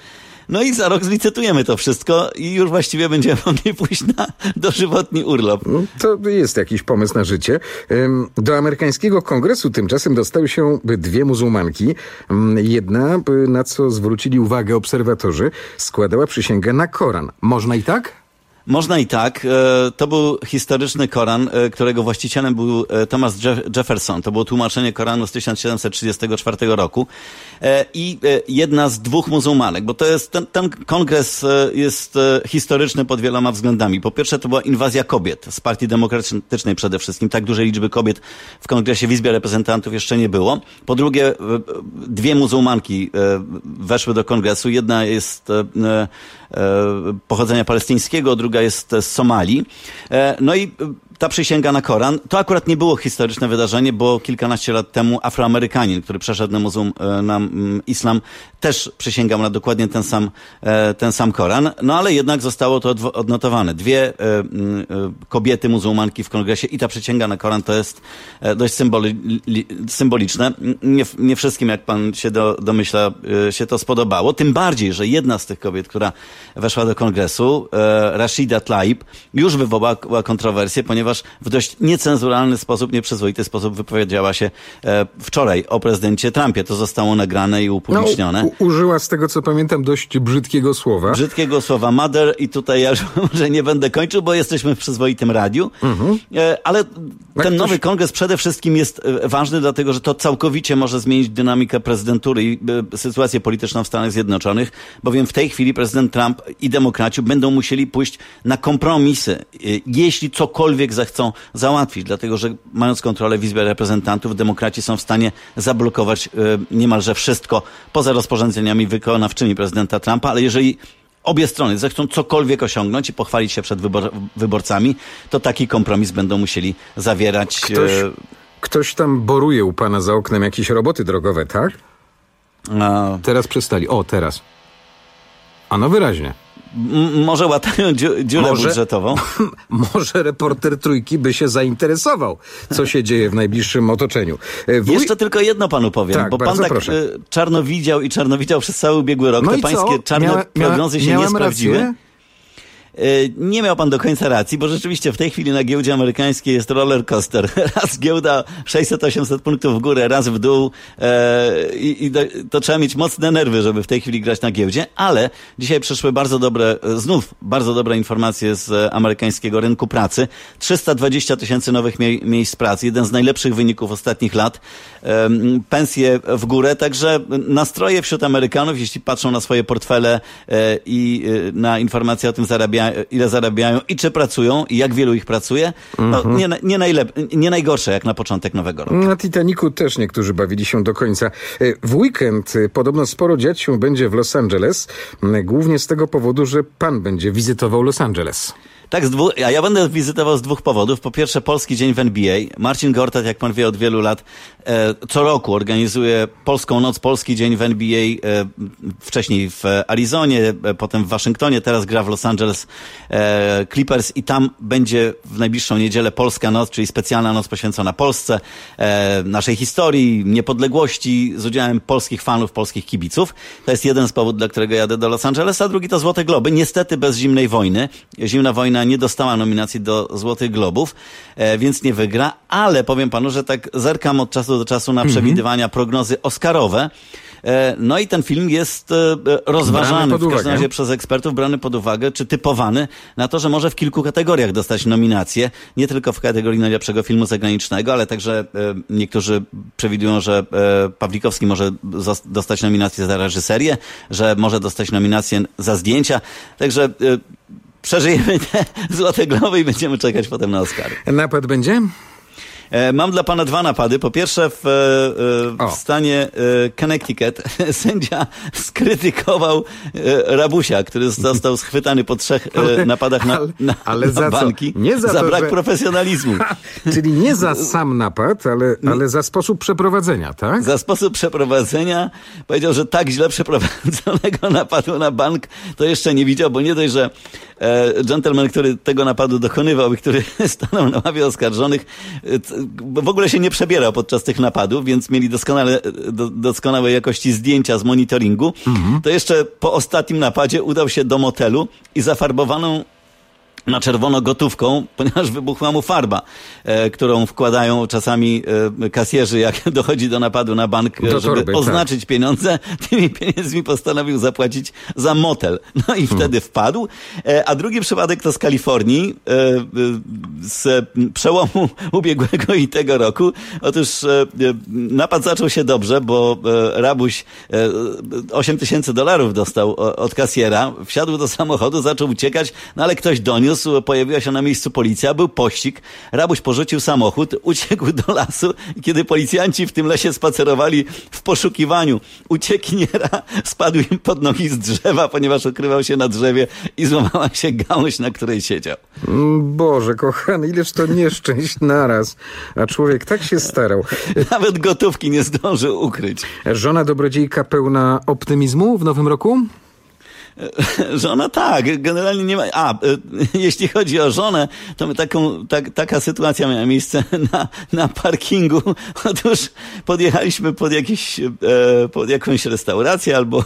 S4: No i za rok zlicytujemy to wszystko i już właściwie będziemy mogli pójść na dożywotni urlop.
S3: No, to jest jakiś pomysł na życie. Do amerykańskiego kongresu tymczasem dostały się dwie muzułmanki. Jedna, na co zwrócili uwagę obserwatorzy, składała przysięgę na Koran. Można i tak?
S4: Można i tak. To był historyczny Koran, którego właścicielem był Thomas Jefferson. To było tłumaczenie Koranu z tysiąc siedemset trzydziestego czwartego roku. I jedna z dwóch muzułmanek, bo to jest, ten, ten kongres jest historyczny pod wieloma względami. Po pierwsze, to była inwazja kobiet z Partii Demokratycznej przede wszystkim. Tak dużej liczby kobiet w kongresie w Izbie Reprezentantów jeszcze nie było. Po drugie, dwie muzułmanki weszły do kongresu. Jedna jest pochodzenia palestyńskiego, druga jest z Somalii. No i ta przysięga na Koran, to akurat nie było historyczne wydarzenie, bo kilkanaście lat temu Afroamerykanin, który przeszedł na, muzum, na islam, też przysięgał na dokładnie ten sam, ten sam Koran. No ale jednak zostało to odnotowane. Dwie kobiety muzułmanki w kongresie i ta przysięga na Koran to jest dość symboli, symboliczne. Nie, nie wszystkim, jak pan się do, domyśla, się to spodobało. Tym bardziej, że jedna z tych kobiet, która weszła do kongresu, Rashida Tlaib, już wywołała kontrowersję, ponieważ w dość niecenzuralny sposób, nieprzyzwoity sposób wypowiedziała się e, wczoraj o prezydencie Trumpie. To zostało nagrane i upublicznione.
S3: No, u- użyła z tego, co pamiętam, dość brzydkiego słowa.
S4: Brzydkiego słowa mother i tutaj ja już może nie będę kończył, bo jesteśmy w przyzwoitym radiu. Mhm. E, ale ten ktoś... nowy kongres przede wszystkim jest ważny, dlatego że to całkowicie może zmienić dynamikę prezydentury i e, sytuację polityczną w Stanach Zjednoczonych, bowiem w tej chwili prezydent Trump i demokraci będą musieli pójść na kompromisy, e, jeśli cokolwiek zechcą załatwić, dlatego że mając kontrolę w Izbie Reprezentantów, demokraci są w stanie zablokować y, niemalże wszystko poza rozporządzeniami wykonawczymi prezydenta Trumpa, ale jeżeli obie strony zechcą cokolwiek osiągnąć i pochwalić się przed wybor- wyborcami, to taki kompromis będą musieli zawierać.
S3: Ktoś, y- ktoś tam boruje u pana za oknem jakieś roboty drogowe, tak? A... Teraz przestali. O, teraz. A no wyraźnie.
S4: M- może łatają dziu- dziurę może, budżetową?
S3: Może reporter Trójki by się zainteresował, co się dzieje w najbliższym otoczeniu. Wuj...
S4: Jeszcze tylko jedno panu powiem,
S3: tak,
S4: bo pan tak
S3: proszę.
S4: czarno widział i czarno widział przez cały ubiegły rok.
S3: No
S4: Te
S3: i
S4: pańskie
S3: co?
S4: czarne
S3: Miała,
S4: prognozy się nie sprawdziły.
S3: Rację?
S4: Nie miał pan do końca racji, bo rzeczywiście w tej chwili na giełdzie amerykańskiej jest roller coaster. Raz giełda sześćset osiemset punktów w górę, raz w dół e, i, i to trzeba mieć mocne nerwy, żeby w tej chwili grać na giełdzie, ale dzisiaj przyszły bardzo dobre, znów bardzo dobre informacje z amerykańskiego rynku pracy. trzysta dwadzieścia tysięcy nowych mie- miejsc pracy, jeden z najlepszych wyników ostatnich lat. E, pensje w górę, także nastroje wśród Amerykanów, jeśli patrzą na swoje portfele e, i e, na informacje o tym zarabiają, ile zarabiają i czy pracują i jak wielu ich pracuje, no, mm-hmm. nie, nie, najlep- nie najgorsze jak na początek nowego roku.
S3: Na Titanicu też niektórzy bawili się do końca. W weekend podobno sporo dziać się będzie w Los Angeles, głównie z tego powodu, że pan będzie wizytował Los Angeles.
S4: Tak, z dwu- a ja będę wizytował z dwóch powodów. Po pierwsze, Polski Dzień w N B A. Marcin Gortat, jak pan wie, od wielu lat e, co roku organizuje Polską Noc, Polski Dzień w N B A. E, wcześniej w Arizonie, e, potem w Waszyngtonie, teraz gra w Los Angeles e, Clippers i tam będzie w najbliższą niedzielę Polska Noc, czyli specjalna noc poświęcona Polsce, e, naszej historii, niepodległości, z udziałem polskich fanów, polskich kibiców. To jest jeden z powodów, dla którego jadę do Los Angelesa. Drugi to Złote Globy. Niestety bez Zimnej Wojny. Zimna Wojna nie dostała nominacji do Złotych Globów, e, więc nie wygra, ale powiem panu, że tak zerkam od czasu do czasu na przewidywania, prognozy oscarowe. E, no i ten film jest e, rozważany w każdym razie przez ekspertów, brany pod uwagę, czy typowany na to, że może w kilku kategoriach dostać nominację. Nie tylko w kategorii najlepszego filmu zagranicznego, ale także e, niektórzy przewidują, że e, Pawlikowski może zos- dostać nominację za reżyserię, że może dostać nominację za zdjęcia. Także e, przeżyjemy te Złote Globy i będziemy czekać potem na Oscary.
S3: Napad będzie?
S4: E, mam dla pana dwa napady. Po pierwsze w, e, w stanie e, Connecticut sędzia skrytykował e, rabusia, który został schwytany po trzech e, napadach na, na,
S3: ale
S4: na
S3: za
S4: banki.
S3: Nie za,
S4: za
S3: to,
S4: brak
S3: że...
S4: profesjonalizmu.
S3: Czyli nie za sam napad, ale, ale za sposób przeprowadzenia, tak?
S4: Za sposób przeprowadzenia. Powiedział, że tak źle przeprowadzonego napadu na bank to jeszcze nie widział, bo nie dość, że e, gentleman, który tego napadu dokonywał i który stanął na ławie oskarżonych, w ogóle się nie przebierał podczas tych napadów, więc mieli doskonale, do, doskonałej jakości zdjęcia z monitoringu. Mhm. To jeszcze po ostatnim napadzie udał się do motelu i zafarbowaną na czerwono gotówką, ponieważ wybuchła mu farba, e, którą wkładają czasami e, kasjerzy, jak dochodzi do napadu na bank, do żeby torby, oznaczyć tak. pieniądze. Tymi pieniędzmi postanowił zapłacić za motel. No i wtedy hmm. wpadł. E, a drugi przypadek to z Kalifornii, e, e, z przełomu ubiegłego i tego roku. Otóż e, napad zaczął się dobrze, bo e, rabuś e, osiem tysięcy dolarów dostał od kasjera, wsiadł do samochodu, zaczął uciekać, no ale ktoś doniósł, pojawiła się na miejscu policja, był pościg, rabuś porzucił samochód, uciekł do lasu i kiedy policjanci w tym lesie spacerowali w poszukiwaniu uciekiniera, spadł im pod nogi z drzewa, ponieważ ukrywał się na drzewie i złamała się gałąź, na której siedział.
S3: Boże kochany, ileż to nieszczęść naraz, a człowiek tak się starał.
S4: Nawet gotówki nie zdążył ukryć.
S3: Żona dobrodziejka pełna optymizmu w nowym roku?
S4: Żona tak, generalnie nie ma... A, jeśli chodzi o żonę, to taką, tak, taka sytuacja miała miejsce na, na parkingu. Otóż podjechaliśmy pod, jakiś, pod jakąś restaurację albo,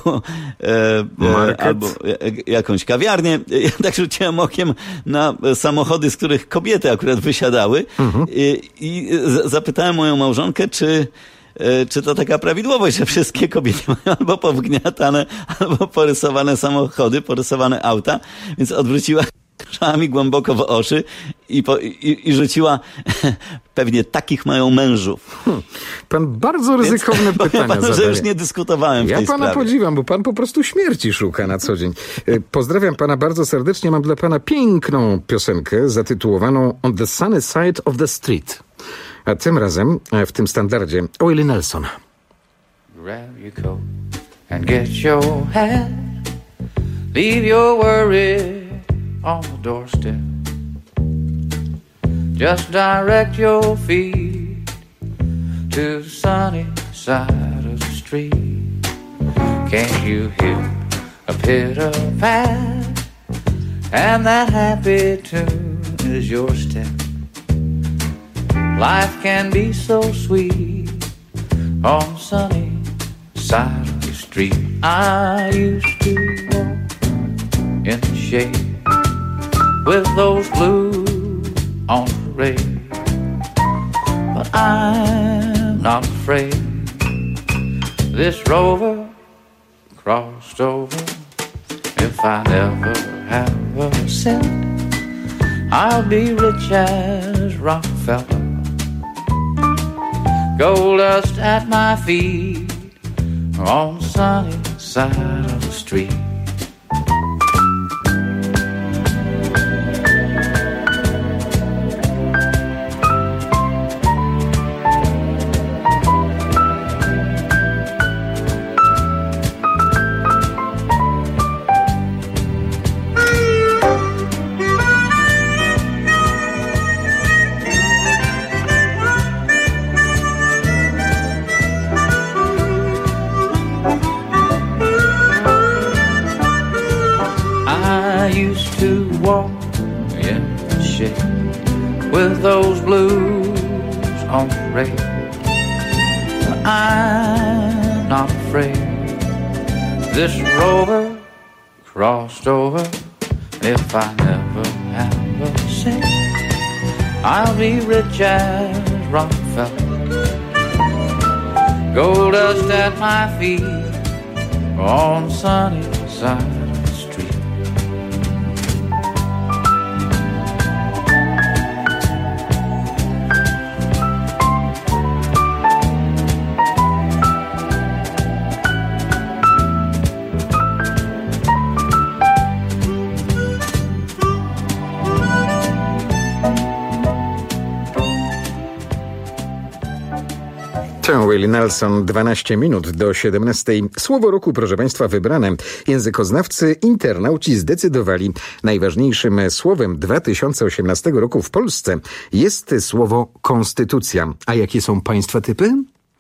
S4: albo jakąś kawiarnię. Ja tak rzuciłem okiem na samochody, z których kobiety akurat wysiadały mhm. i, i zapytałem moją małżonkę, czy Czy to taka prawidłowość, że wszystkie kobiety mają albo powgniatane, albo porysowane samochody, porysowane auta, więc odwróciła mi głęboko w oczy i, po, i, i rzuciła, pewnie takich mają mężów.
S3: Hmm. Pan bardzo ryzykowne więc, pytania
S4: panu,
S3: zadaje.
S4: Że już nie dyskutowałem w
S3: ja
S4: tej
S3: pana
S4: sprawie.
S3: podziwiam, bo pan po prostu śmierci szuka na co dzień. Pozdrawiam pana bardzo serdecznie. Mam dla pana piękną piosenkę zatytułowaną On the Sunny Side of the Street. A tym razem w tym standardzie Willie Nelson.
S5: Grab your coat and get your hat. Leave your worry on the doorstep. Just direct your feet to the sunny side of the street. Can't you hear a pitter-pat? And that happy tune is your step. Life can be so sweet on the sunny side of the street. I used to walk in the shade with those blues on parade, but I'm not afraid. This rover crossed over. If I never have a cent, I'll be rich as Rockefeller. Gold dust at my feet on the sunny side of the street. With those blues on parade, but I'm not afraid. This rover crossed over. If I never have a cent, I'll be rich as Rockefeller. Gold dust at my feet on the sunny side.
S3: Willie Nelson, dwanaście minut do siedemnastej. Słowo roku, proszę państwa, wybrane. Językoznawcy, internauci zdecydowali. Najważniejszym słowem dwa tysiące osiemnastego roku w Polsce jest słowo konstytucja. A jakie są państwa typy?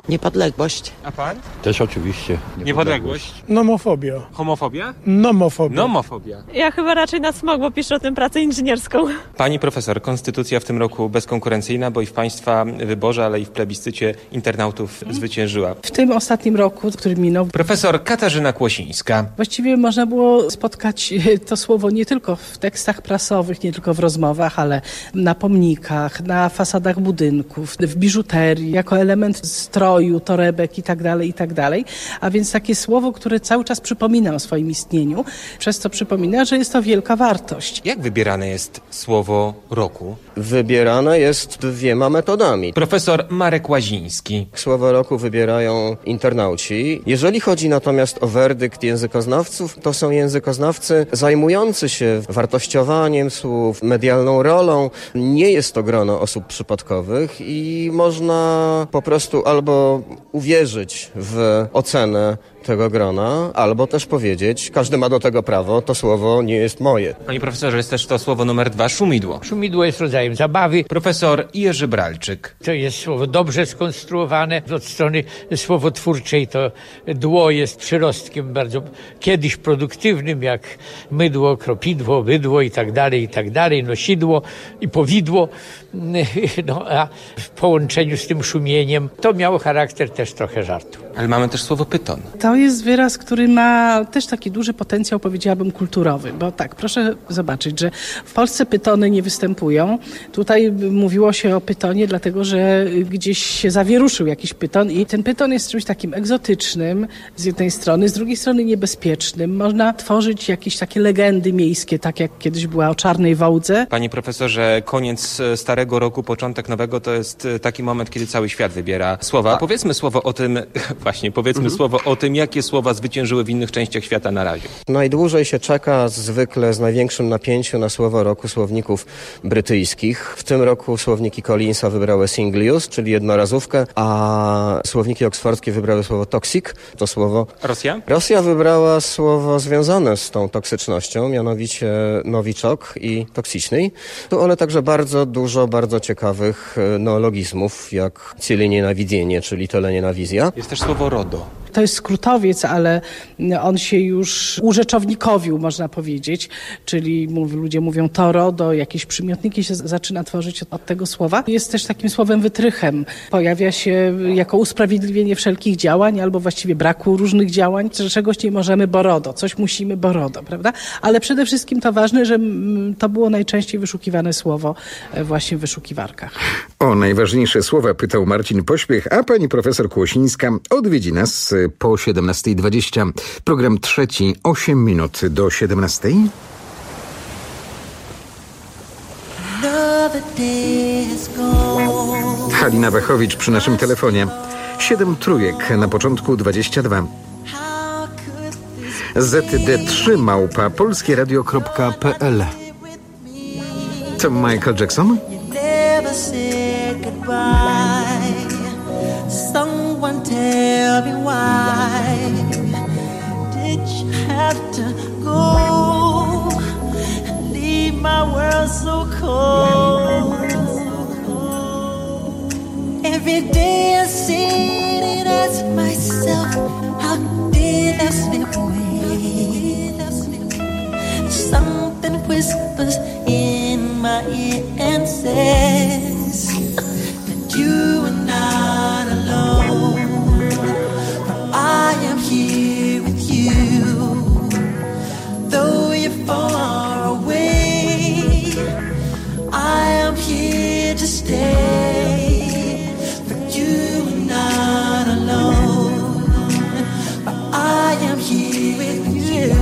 S8: Niepodległość.
S6: A pan?
S9: Też oczywiście.
S6: Niepodległość.
S18: Nomofobia.
S6: Homofobia?
S18: Nomofobia.
S6: Nomofobia.
S19: Ja chyba raczej na smog, bo piszę o tym pracę inżynierską.
S6: Pani profesor, konstytucja w tym roku bezkonkurencyjna, bo i w państwa wyborze, ale i w plebiscycie internautów zwyciężyła.
S20: W tym ostatnim roku, który minął.
S6: Profesor Katarzyna Kłosińska.
S20: Właściwie można było spotkać to słowo nie tylko w tekstach prasowych, nie tylko w rozmowach, ale na pomnikach, na fasadach budynków, w biżuterii, jako element stroju, torebek i tak dalej, i tak dalej. A więc takie słowo, które cały czas przypomina o swoim istnieniu, przez co przypomina, że jest to wielka wartość.
S6: Jak wybierane jest słowo roku?
S21: Wybierane jest dwiema metodami.
S6: Profesor Marek Łaziński.
S21: Słowo roku wybierają internauci. Jeżeli chodzi natomiast o werdykt językoznawców, to są językoznawcy zajmujący się wartościowaniem słów, medialną rolą. Nie jest to grono osób przypadkowych i można po prostu albo uwierzyć w ocenę tego grona, albo też powiedzieć, każdy ma do tego prawo, to słowo nie jest moje.
S6: Panie profesorze, jest też to słowo numer dwa, szumidło.
S22: Szumidło jest rodzajem zabawy.
S6: Profesor Jerzy Bralczyk.
S22: To jest słowo dobrze skonstruowane. Od strony słowotwórczej to dło jest przyrostkiem bardzo kiedyś produktywnym, jak mydło, kropidło, bydło i tak dalej, i tak dalej, nosidło i powidło. No, a w połączeniu z tym szumieniem to miało charakter też trochę żartu.
S6: Ale mamy też słowo pyton.
S20: To jest wyraz, który ma też taki duży potencjał, powiedziałabym, kulturowy, bo tak, proszę zobaczyć, że w Polsce pytony nie występują. Tutaj mówiło się o pytonie, dlatego że gdzieś się zawieruszył jakiś pyton i ten pyton jest czymś takim egzotycznym z jednej strony, z drugiej strony niebezpiecznym. Można tworzyć jakieś takie legendy miejskie, tak jak kiedyś była o czarnej wołdze.
S6: Panie profesorze, koniec starego roku, początek nowego to jest taki moment, kiedy cały świat wybiera słowa. Powiedzmy słowo o tym, właśnie powiedzmy mhm. słowo o tym, jakie słowa zwyciężyły w innych częściach świata na razie.
S21: Najdłużej się czeka zwykle z największym napięciem na słowo roku słowników brytyjskich. W tym roku słowniki Collinsa wybrały single use, czyli jednorazówkę, a słowniki oksfordzkie wybrały słowo toxic, to słowo...
S6: Rosja?
S21: Rosja wybrała słowo związane z tą toksycznością, mianowicie nowiczok i toksyczny. Tu ale także bardzo dużo bardzo ciekawych neologizmów, jak ciele nienawidzenie, czyli tole nienawizja.
S6: Jest też słowo RODO.
S20: To jest skrótowiec, ale on się już urzeczownikowił, można powiedzieć, czyli mów, ludzie mówią to, RODO, jakieś przymiotniki się zaczyna tworzyć od, od tego słowa. Jest też takim słowem wytrychem. Pojawia się jako usprawiedliwienie wszelkich działań, albo właściwie braku różnych działań, że czegoś nie możemy, bo RODO, coś musimy, bo RODO, prawda? Ale przede wszystkim to ważne, że to było najczęściej wyszukiwane słowo właśnie w wyszukiwarkach.
S3: O najważniejsze słowa pytał Marcin Pośpiech, a pani profesor Kłosińska odwiedzi nas po siedemnasta dwadzieścia. Program trzeci, osiem minut do siedemnastej. Halina Wachowicz przy naszym telefonie. Siedem trójek, na początku dwadzieścia dwa. Z D trzy małpa polskieradio kropka p l. To Michael Jackson?
S1: Someone tell me why did you have to go and leave my world so cold? Every day I sit and ask myself, how did I slip away? Something whispers in my ear and says that you are not alone, for I am here with you. Though you're far away, I am here to stay, for you are not alone, for I am here with you.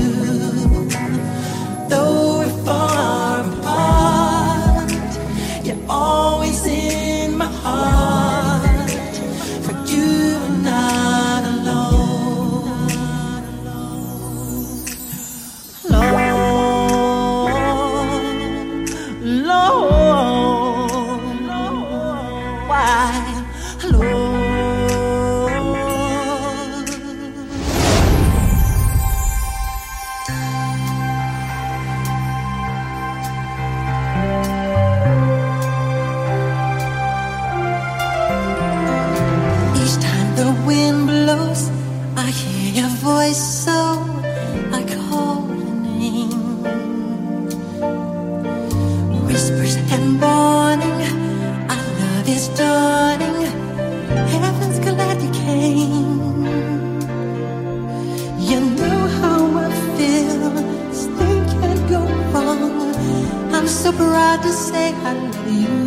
S1: Though we're far apart, you're always in whispers and warning. Our love is dawning. Heaven's glad you came. You know how I feel. Things can't go wrong. I'm so proud to say I love you.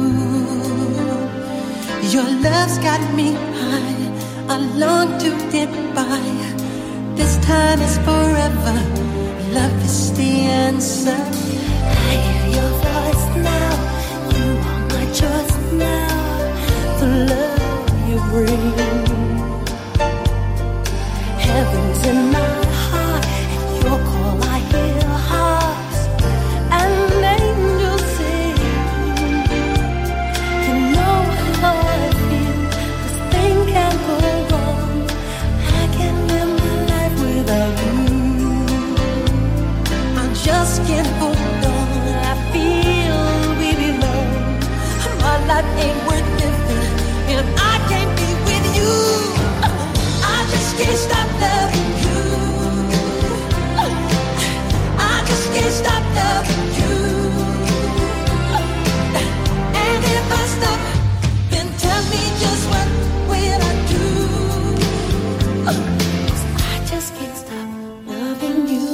S1: Your love's got me high. I long to get by. This time is forever. Love is the answer. I hear your voice now. You are my choice now. The love you bring. Heaven's in my heart. At your call I hear hearts and angels sing. You know how I feel. This thing can't go wrong. I can't live my life without you. I just can't hold on. I feel we belong. My life ain't worth living, and I can't be with you. I just can't stop loving you. I just can't stop loving you. And if I stop, then tell me just what will I do? 'Cause I just can't stop loving you.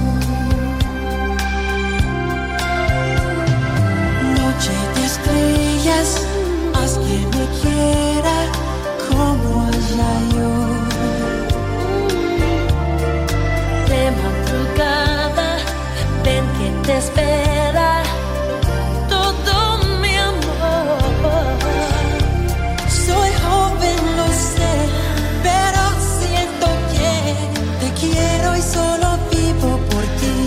S1: Noche de estrellas, haz que me quiera como allá yo. De madrugada, ven que te espera todo mi amor. Soy joven, lo sé, pero siento que te quiero y solo vivo por ti.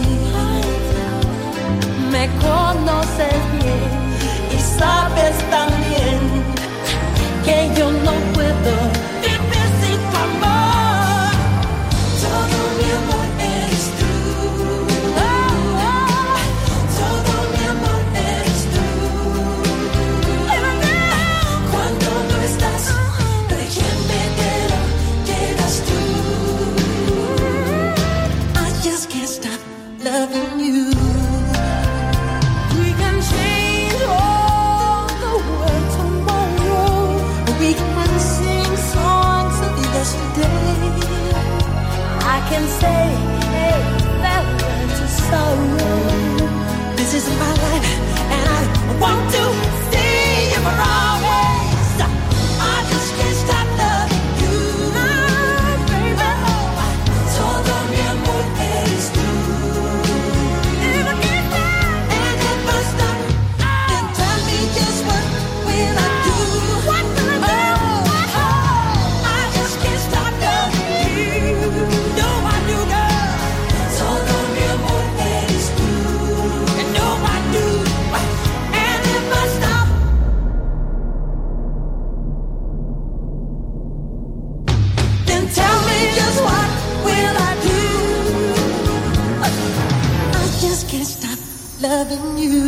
S1: Me conoces bien y sabes también que yo no puedo vivir sin tu amor. Todo mi amor eres tú. Oh, oh. Todo mi amor eres tú. Cuando no estás, recién me entero que eras tú. I just can't stop loving you. We can change all the world tomorrow. We can sing songs of yesterday. I can say, hey, farewell to sorrow. This is my life, and I want to see you for always. I just can't stop loving you, baby. Todo mi amor eres tú. And if I stop, then tell me just what will I do? What will I do? Oh, I just can't stop loving you. No, I do, girl. Todo mi amor eres tú. And no, I do. And if I stop, then tell me just what will I do? I just can't stop loving you.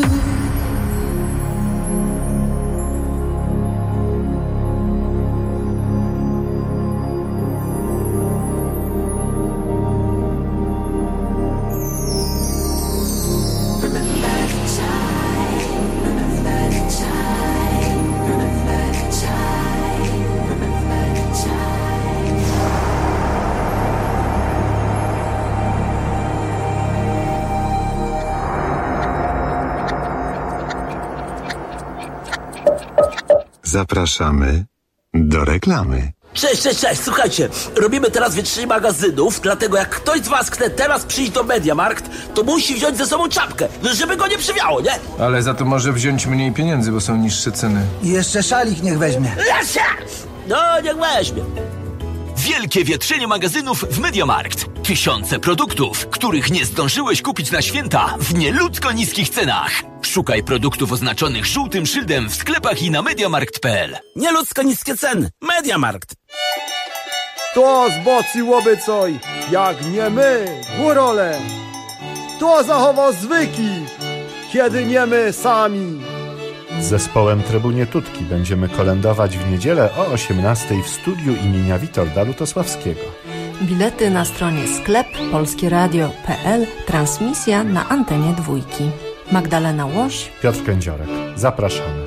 S2: Zapraszamy do reklamy.
S7: Cześć, cześć, cześć, słuchajcie, robimy teraz wytrzy magazynów, dlatego jak ktoś z was chce teraz przyjść do Mediamarkt, to musi wziąć ze sobą czapkę, żeby go nie przywiało, nie?
S9: Ale za to może wziąć mniej pieniędzy, bo są niższe ceny.
S10: I jeszcze szalik niech weźmie.
S7: Lesia! No, niech weźmie.
S11: Wielkie wietrzenie magazynów w Mediamarkt. Tysiące produktów, których nie zdążyłeś kupić na święta w nieludzko niskich cenach. Szukaj produktów oznaczonych żółtym szyldem w sklepach i na mediamarkt kropka p l.
S7: Nieludzko niskie ceny. Mediamarkt.
S12: To zboci obycoj, jak nie my, górole. To zachował zwyki, kiedy nie my sami.
S13: Z zespołem Trybunie Tutki będziemy kolędować w niedzielę o osiemnastej w studiu imienia Witolda Lutosławskiego.
S18: Bilety na stronie sklep polskieradio kropka p l. Transmisja na antenie dwójki.
S14: Magdalena Łoś,
S13: Piotr Kędziorek. Zapraszamy.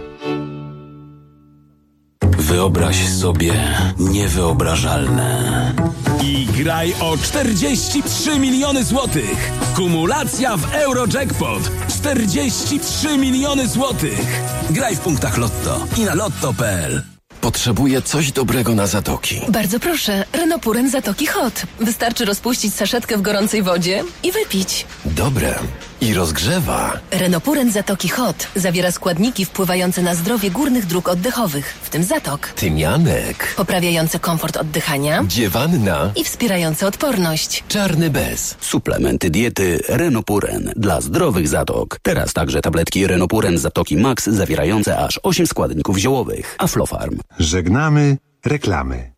S11: Wyobraź sobie niewyobrażalne. I graj o czterdzieści trzy miliony złotych. Kumulacja w Eurojackpot. czterdzieści trzy miliony złotych. Graj w punktach Lotto i na lotto kropka p l.
S15: Potrzebuję coś dobrego na zatoki.
S16: Bardzo proszę, Renopuren Zatoki Hot. Wystarczy rozpuścić saszetkę w gorącej wodzie i wypić.
S15: Dobre. I rozgrzewa.
S16: Renopuren Zatoki Hot zawiera składniki wpływające na zdrowie górnych dróg oddechowych, w tym zatok.
S15: Tymianek.
S16: Poprawiające komfort oddychania.
S15: Dziewanna.
S16: I wspierające odporność.
S15: Czarny bez.
S18: Suplementy diety Renopuren dla zdrowych zatok. Teraz także tabletki Renopuren Zatoki Max zawierające aż osiem składników ziołowych. Aflofarm.
S2: Żegnamy reklamy.